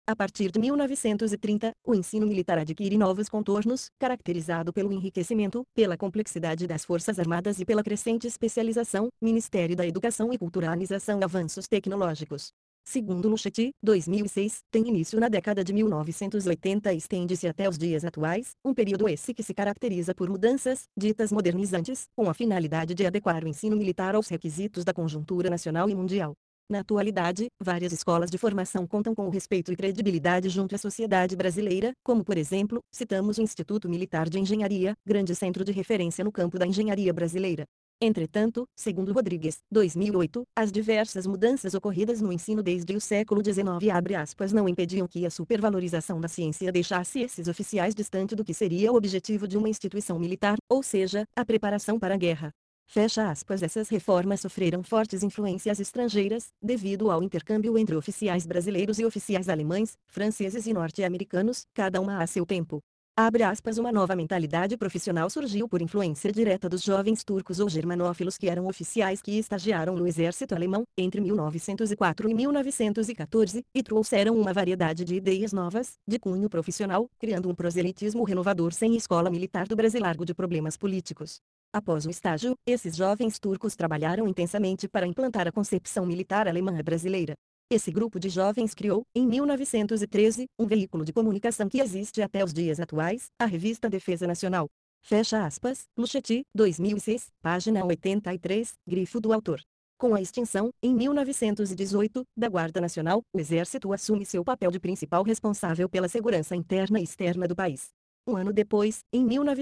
Speaker 1: A partir de 1930, o ensino militar adquire novos contornos, caracterizado pelo enriquecimento, pela complexidade das Forças Armadas e pela crescente especialização, Ministério da Educação e Culturalização e avanços tecnológicos. Segundo Luchetti, 2006, tem início na década de 1980 e estende-se até os dias atuais, um período esse que se caracteriza por mudanças, ditas modernizantes, com a finalidade de adequar o ensino militar aos requisitos da conjuntura nacional e mundial. Na atualidade, várias escolas de formação contam com o respeito e credibilidade junto à sociedade brasileira, como por exemplo, citamos o Instituto Militar de Engenharia, grande centro de referência no campo da engenharia brasileira. Entretanto, segundo Rodrigues, 2008, as diversas mudanças ocorridas no ensino desde o século XIX não impediam que a supervalorização da ciência deixasse esses oficiais distante do que seria o objetivo de uma instituição militar, ou seja, a preparação para a guerra. Fecha aspas. Essas reformas sofreram fortes influências estrangeiras, devido ao intercâmbio entre oficiais brasileiros e oficiais alemães, franceses e norte-americanos, cada uma a seu tempo. Abre aspas. Uma nova mentalidade profissional surgiu por influência direta dos jovens turcos ou germanófilos que eram oficiais que estagiaram no exército alemão, entre 1904 e 1914, e trouxeram uma variedade de ideias novas, de cunho profissional, criando um proselitismo renovador sem escola militar do Brasil largo de problemas políticos. Após o estágio, esses jovens turcos trabalharam intensamente para implantar a concepção militar alemã brasileira. Esse grupo de jovens criou, em 1913, um veículo de comunicação que existe até os dias atuais, a revista Defesa Nacional. Fecha aspas, Luchetti, 2006, página 83, grifo do autor. Com a extinção, em 1918, da Guarda Nacional, o Exército assume seu papel de principal responsável pela segurança interna e externa do país. Um ano depois, em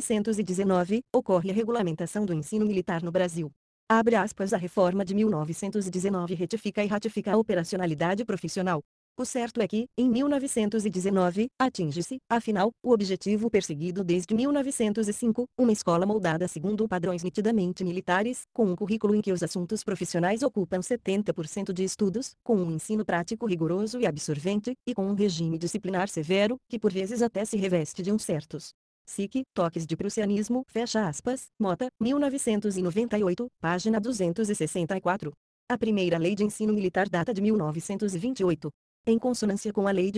Speaker 1: 1919, ocorre a regulamentação do ensino militar no Brasil. Abre aspas. A reforma de 1919 retifica e ratifica a operacionalidade profissional. O certo é que, em 1919, atinge-se, afinal, o objetivo perseguido desde 1905, uma escola moldada segundo padrões nitidamente militares, com um currículo em que os assuntos profissionais ocupam 70% de estudos, com um ensino prático rigoroso e absorvente, e com um regime disciplinar severo, que por vezes até se reveste de uns certos toques de prussianismo, fecha aspas, Mota, 1998, página 264. A primeira lei de ensino militar data de 1928. Em consonância com a lei de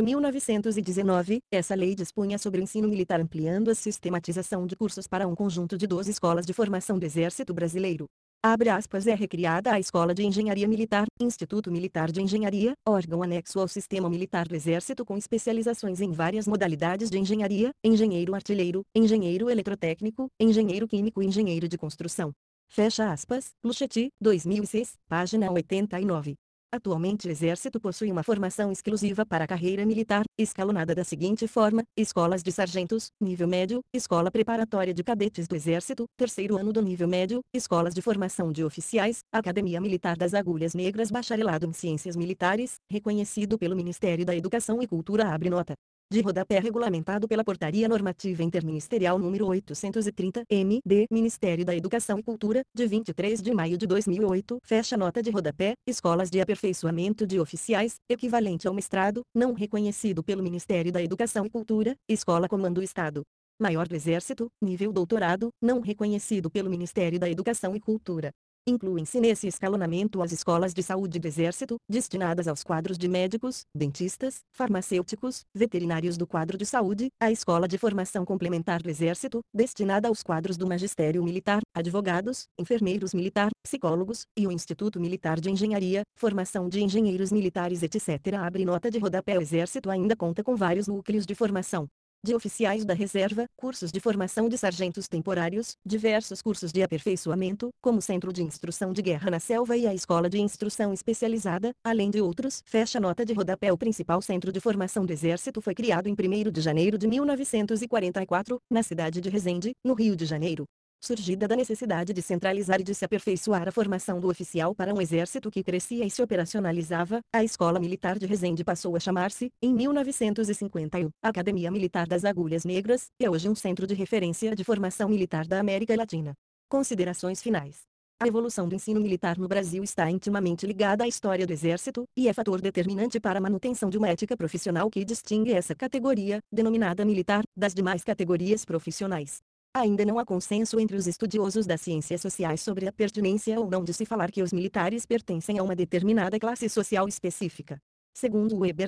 Speaker 1: 1919, essa lei dispunha sobre o ensino militar ampliando a sistematização de cursos para um conjunto de 12 escolas de formação do Exército Brasileiro. Abre aspas. É recriada a Escola de Engenharia Militar, Instituto Militar de Engenharia, órgão anexo ao Sistema Militar do Exército com especializações em várias modalidades de engenharia, engenheiro artilheiro, engenheiro eletrotécnico, engenheiro químico e engenheiro de construção. Fecha aspas, Luchetti, 2006, página 89. Atualmente o Exército possui uma formação exclusiva para a carreira militar, escalonada da seguinte forma: escolas de sargentos, nível médio, escola preparatória de cadetes do Exército, terceiro ano do nível médio, escolas de formação de oficiais, Academia Militar das Agulhas Negras, bacharelado em Ciências Militares, reconhecido pelo Ministério da Educação e Cultura. Abre nota. De rodapé regulamentado pela Portaria Normativa Interministerial número 830-MD, Ministério da Educação e Cultura, de 23 de maio de 2008, fecha nota de rodapé, escolas de aperfeiçoamento de oficiais, equivalente ao mestrado, não reconhecido pelo Ministério da Educação e Cultura, escola Comando Estado Maior do Exército, nível doutorado, não reconhecido pelo Ministério da Educação e Cultura. Incluem-se nesse escalonamento as escolas de saúde do Exército, destinadas aos quadros de médicos, dentistas, farmacêuticos, veterinários do quadro de saúde, a Escola de Formação Complementar do Exército, destinada aos quadros do Magistério Militar, advogados, enfermeiros militar, psicólogos, e o Instituto Militar de Engenharia, formação de engenheiros militares etc. Abre nota de rodapé. O Exército ainda conta com vários núcleos de formação de oficiais da reserva, cursos de formação de sargentos temporários, diversos cursos de aperfeiçoamento, como Centro de Instrução de Guerra na Selva e a Escola de Instrução Especializada, além de outros. Fecha nota de rodapé. O principal centro de formação do Exército foi criado em 1º de janeiro de 1944, na cidade de Resende, no Rio de Janeiro. Surgida da necessidade de centralizar e de se aperfeiçoar a formação do oficial para um exército que crescia e se operacionalizava, a Escola Militar de Resende passou a chamar-se, em 1951, Academia Militar das Agulhas Negras, e é hoje um centro de referência de formação militar da América Latina. Considerações finais. A evolução do ensino militar no Brasil está intimamente ligada à história do Exército, e é fator determinante para a manutenção de uma ética profissional que distingue essa categoria, denominada militar, das demais categorias profissionais. Ainda não há consenso entre os estudiosos das ciências sociais sobre a pertinência ou não de se falar que os militares pertencem a uma determinada classe social específica. Segundo Weber,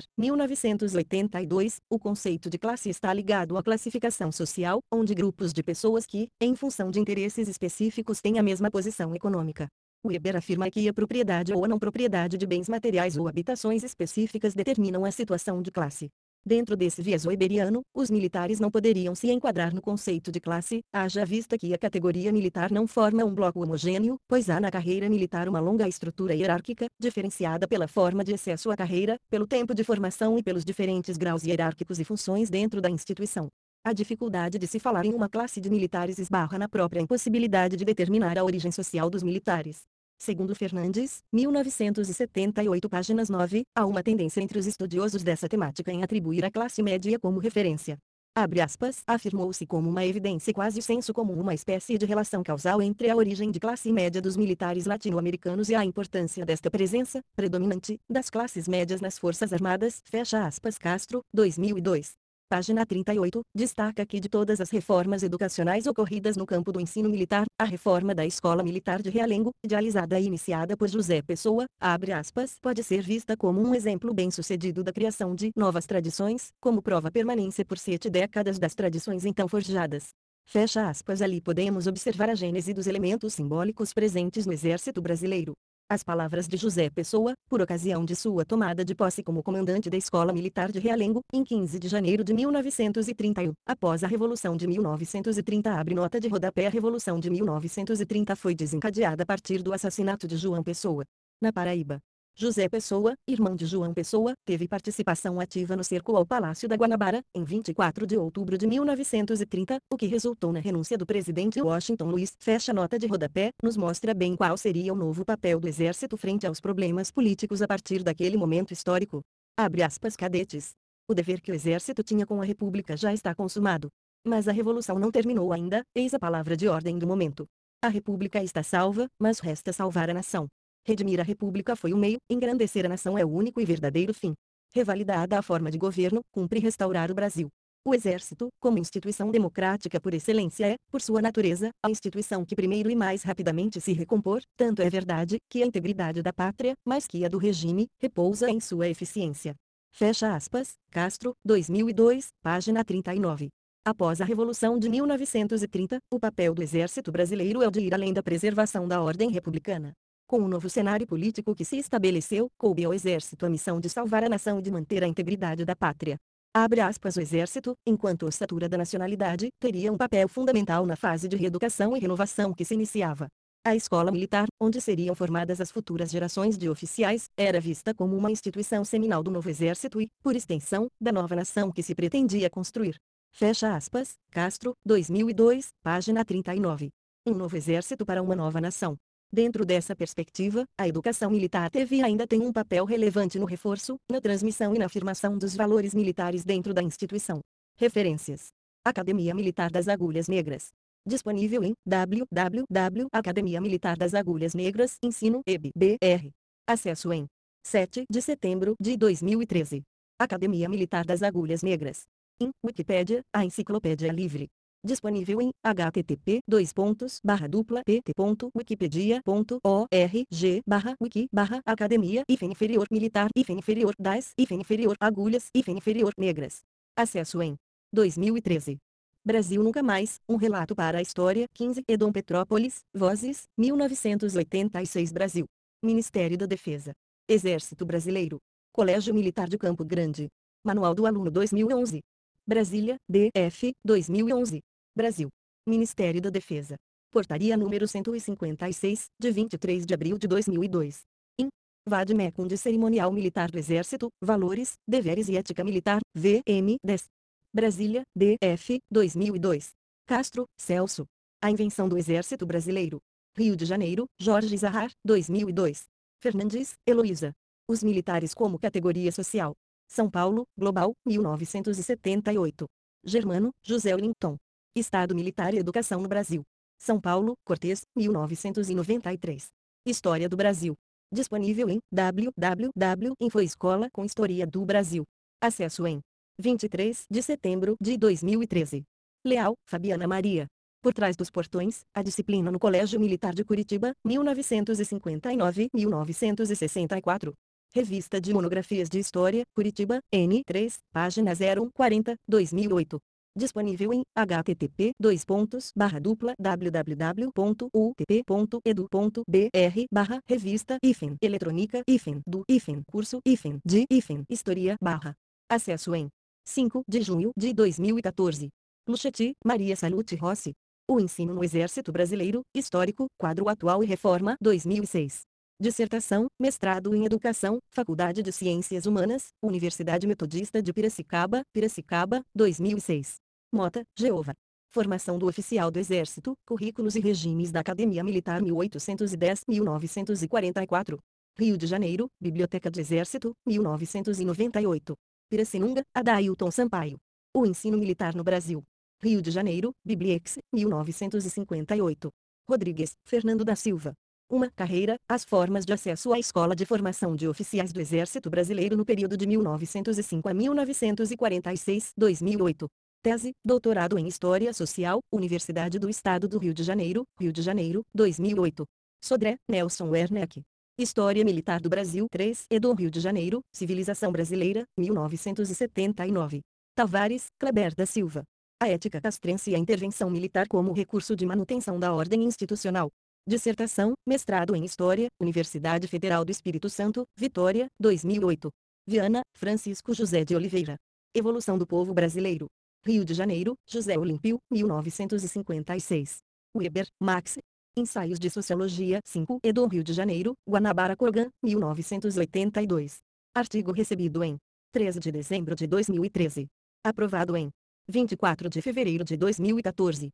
Speaker 1: 1982, o conceito de classe está ligado à classificação social, onde grupos de pessoas que, em função de interesses específicos têm a mesma posição econômica. Weber afirma que a propriedade ou a não propriedade de bens materiais ou habitações específicas determinam a situação de classe. Dentro desse viés weberiano, os militares não poderiam se enquadrar no conceito de classe, haja vista que a categoria militar não forma um bloco homogêneo, pois há na carreira militar uma longa estrutura hierárquica, diferenciada pela forma de acesso à carreira, pelo tempo de formação e pelos diferentes graus hierárquicos e funções dentro da instituição. A dificuldade de se falar em uma classe de militares esbarra na própria impossibilidade de determinar a origem social dos militares. Segundo Fernandes, 1978 páginas 9, há uma tendência entre os estudiosos dessa temática em atribuir a classe média como referência. Abre aspas, afirmou-se como uma evidência quase senso comum uma espécie de relação causal entre a origem de classe média dos militares latino-americanos e a importância desta presença, predominante, das classes médias nas Forças Armadas, fecha aspas Castro, 2002. Página 38, destaca que de todas as reformas educacionais ocorridas no campo do ensino militar, a reforma da Escola Militar de Realengo, idealizada e iniciada por José Pessoa, abre aspas, pode ser vista como um exemplo bem-sucedido da criação de novas tradições, como prova permanência por 7 décadas das tradições então forjadas. Fecha aspas. Ali podemos observar a gênese dos elementos simbólicos presentes no Exército Brasileiro. As palavras de José Pessoa, por ocasião de sua tomada de posse como comandante da Escola Militar de Realengo, em 15 de janeiro de 1931, após a Revolução de 1930. Abre nota de rodapé. A Revolução de 1930 foi desencadeada a partir do assassinato de João Pessoa. Na Paraíba, José Pessoa, irmão de João Pessoa, teve participação ativa no cerco ao Palácio da Guanabara, em 24 de outubro de 1930, o que resultou na renúncia do presidente Washington Luiz. Fecha nota de rodapé, nos mostra bem qual seria o novo papel do exército frente aos problemas políticos a partir daquele momento histórico. Abre aspas. Cadetes. O dever que o exército tinha com a República já está consumado. Mas a revolução não terminou ainda, eis a palavra de ordem do momento. A República está salva, mas resta salvar a nação. Redimir a República foi o meio, engrandecer a nação é o único e verdadeiro fim. Revalidada a forma de governo, cumpre restaurar o Brasil. O Exército, como instituição democrática por excelência é, por sua natureza, a instituição que primeiro e mais rapidamente se recompor, tanto é verdade que a integridade da pátria, mais que a do regime, repousa em sua eficiência. Fecha aspas, Castro, 2002, página 39. Após a Revolução de 1930, o papel do Exército Brasileiro é o de ir além da preservação da ordem republicana. Com o novo cenário político que se estabeleceu, coube ao Exército a missão de salvar a nação e de manter a integridade da pátria. Abre aspas. O Exército, enquanto ossatura da nacionalidade, teria um papel fundamental na fase de reeducação e renovação que se iniciava. A escola militar, onde seriam formadas as futuras gerações de oficiais, era vista como uma instituição seminal do novo Exército e, por extensão, da nova nação que se pretendia construir. Fecha aspas, Castro, 2002, página 39. Um novo exército para uma nova nação. Dentro dessa perspectiva, a educação militar teve e ainda tem um papel relevante no reforço, na transmissão e na afirmação dos valores militares dentro da instituição. Referências: Academia Militar das Agulhas Negras. Disponível em www. Academia Militar das Agulhas Negras, Ensino EB-BR. Acesso em 7 de setembro de 2013. Academia Militar das Agulhas Negras. Em Wikipédia, a enciclopédia livre. Disponível em http://pt.wikipedia.org/wiki/academia-militar-das-agulhas-negras. Acesso em 2013. Brasil Nunca Mais, um relato para a história 15 Edom Petrópolis, Vozes, 1986 Brasil. Ministério da Defesa. Exército Brasileiro. Colégio Militar de Campo Grande. Manual do Aluno 2011. Brasília, DF, 2011. Brasil. Ministério da Defesa. Portaria número 156, de 23 de abril de 2002. In. Vademecum de Cerimonial Militar do Exército, Valores, Deveres e Ética Militar, VM, 10. Brasília, DF, 2002. Castro, Celso. A Invenção do Exército Brasileiro. Rio de Janeiro, Jorge Zahar, 2002. Fernandes, Heloísa. Os militares como categoria social. São Paulo, Global, 1978. Germano, José Wellington. Estado Militar e Educação no Brasil. São Paulo, Cortês, 1993. História do Brasil. Disponível em www.infoescola com História do Brasil. Acesso em 23 de setembro de 2013. Leal, Fabiana Maria. Por Trás dos Portões, a disciplina no Colégio Militar de Curitiba, 1959-1964. Revista de Monografias de História, Curitiba, N3, página 0140, 2008. Disponível em http://www.utp.edu.br/revista-do curso-de História Acesso em 5 de junho de 2014. Luchetti, Maria Salute Rossi. O ensino no Exército Brasileiro, Histórico, Quadro Atual e Reforma 2006. Dissertação, mestrado em Educação, Faculdade de Ciências Humanas, Universidade Metodista de Piracicaba, Piracicaba, 2006. Mota, Jeova. Formação do Oficial do Exército, Currículos e Regimes da Academia Militar 1810-1944. Rio de Janeiro, Biblioteca do Exército, 1998. Pirassununga, Adailton Sampaio. O Ensino Militar no Brasil. Rio de Janeiro, Bibliex, 1958. Rodrigues, Fernando da Silva. Uma carreira, as formas de acesso à Escola de Formação de Oficiais do Exército Brasileiro no período de 1905 a 1946, 2008. Tese, doutorado em História Social, Universidade do Estado do Rio de Janeiro, 2008. Sodré, Nelson Werneck. História Militar do Brasil 3 e do Rio de Janeiro, Civilização Brasileira, 1979. Tavares, Kleber da Silva. A ética castrense e a intervenção militar como recurso de manutenção da ordem institucional. Dissertação, mestrado em História, Universidade Federal do Espírito Santo, Vitória, 2008. Viana, Francisco José de Oliveira. Evolução do Povo Brasileiro. Rio de Janeiro, José Olímpio, 1956. Weber, Max. Ensaios de Sociologia 5 e do Rio de Janeiro, Guanabara Corgan, 1982. Artigo recebido em 13 de dezembro de 2013. Aprovado em 24 de fevereiro de 2014.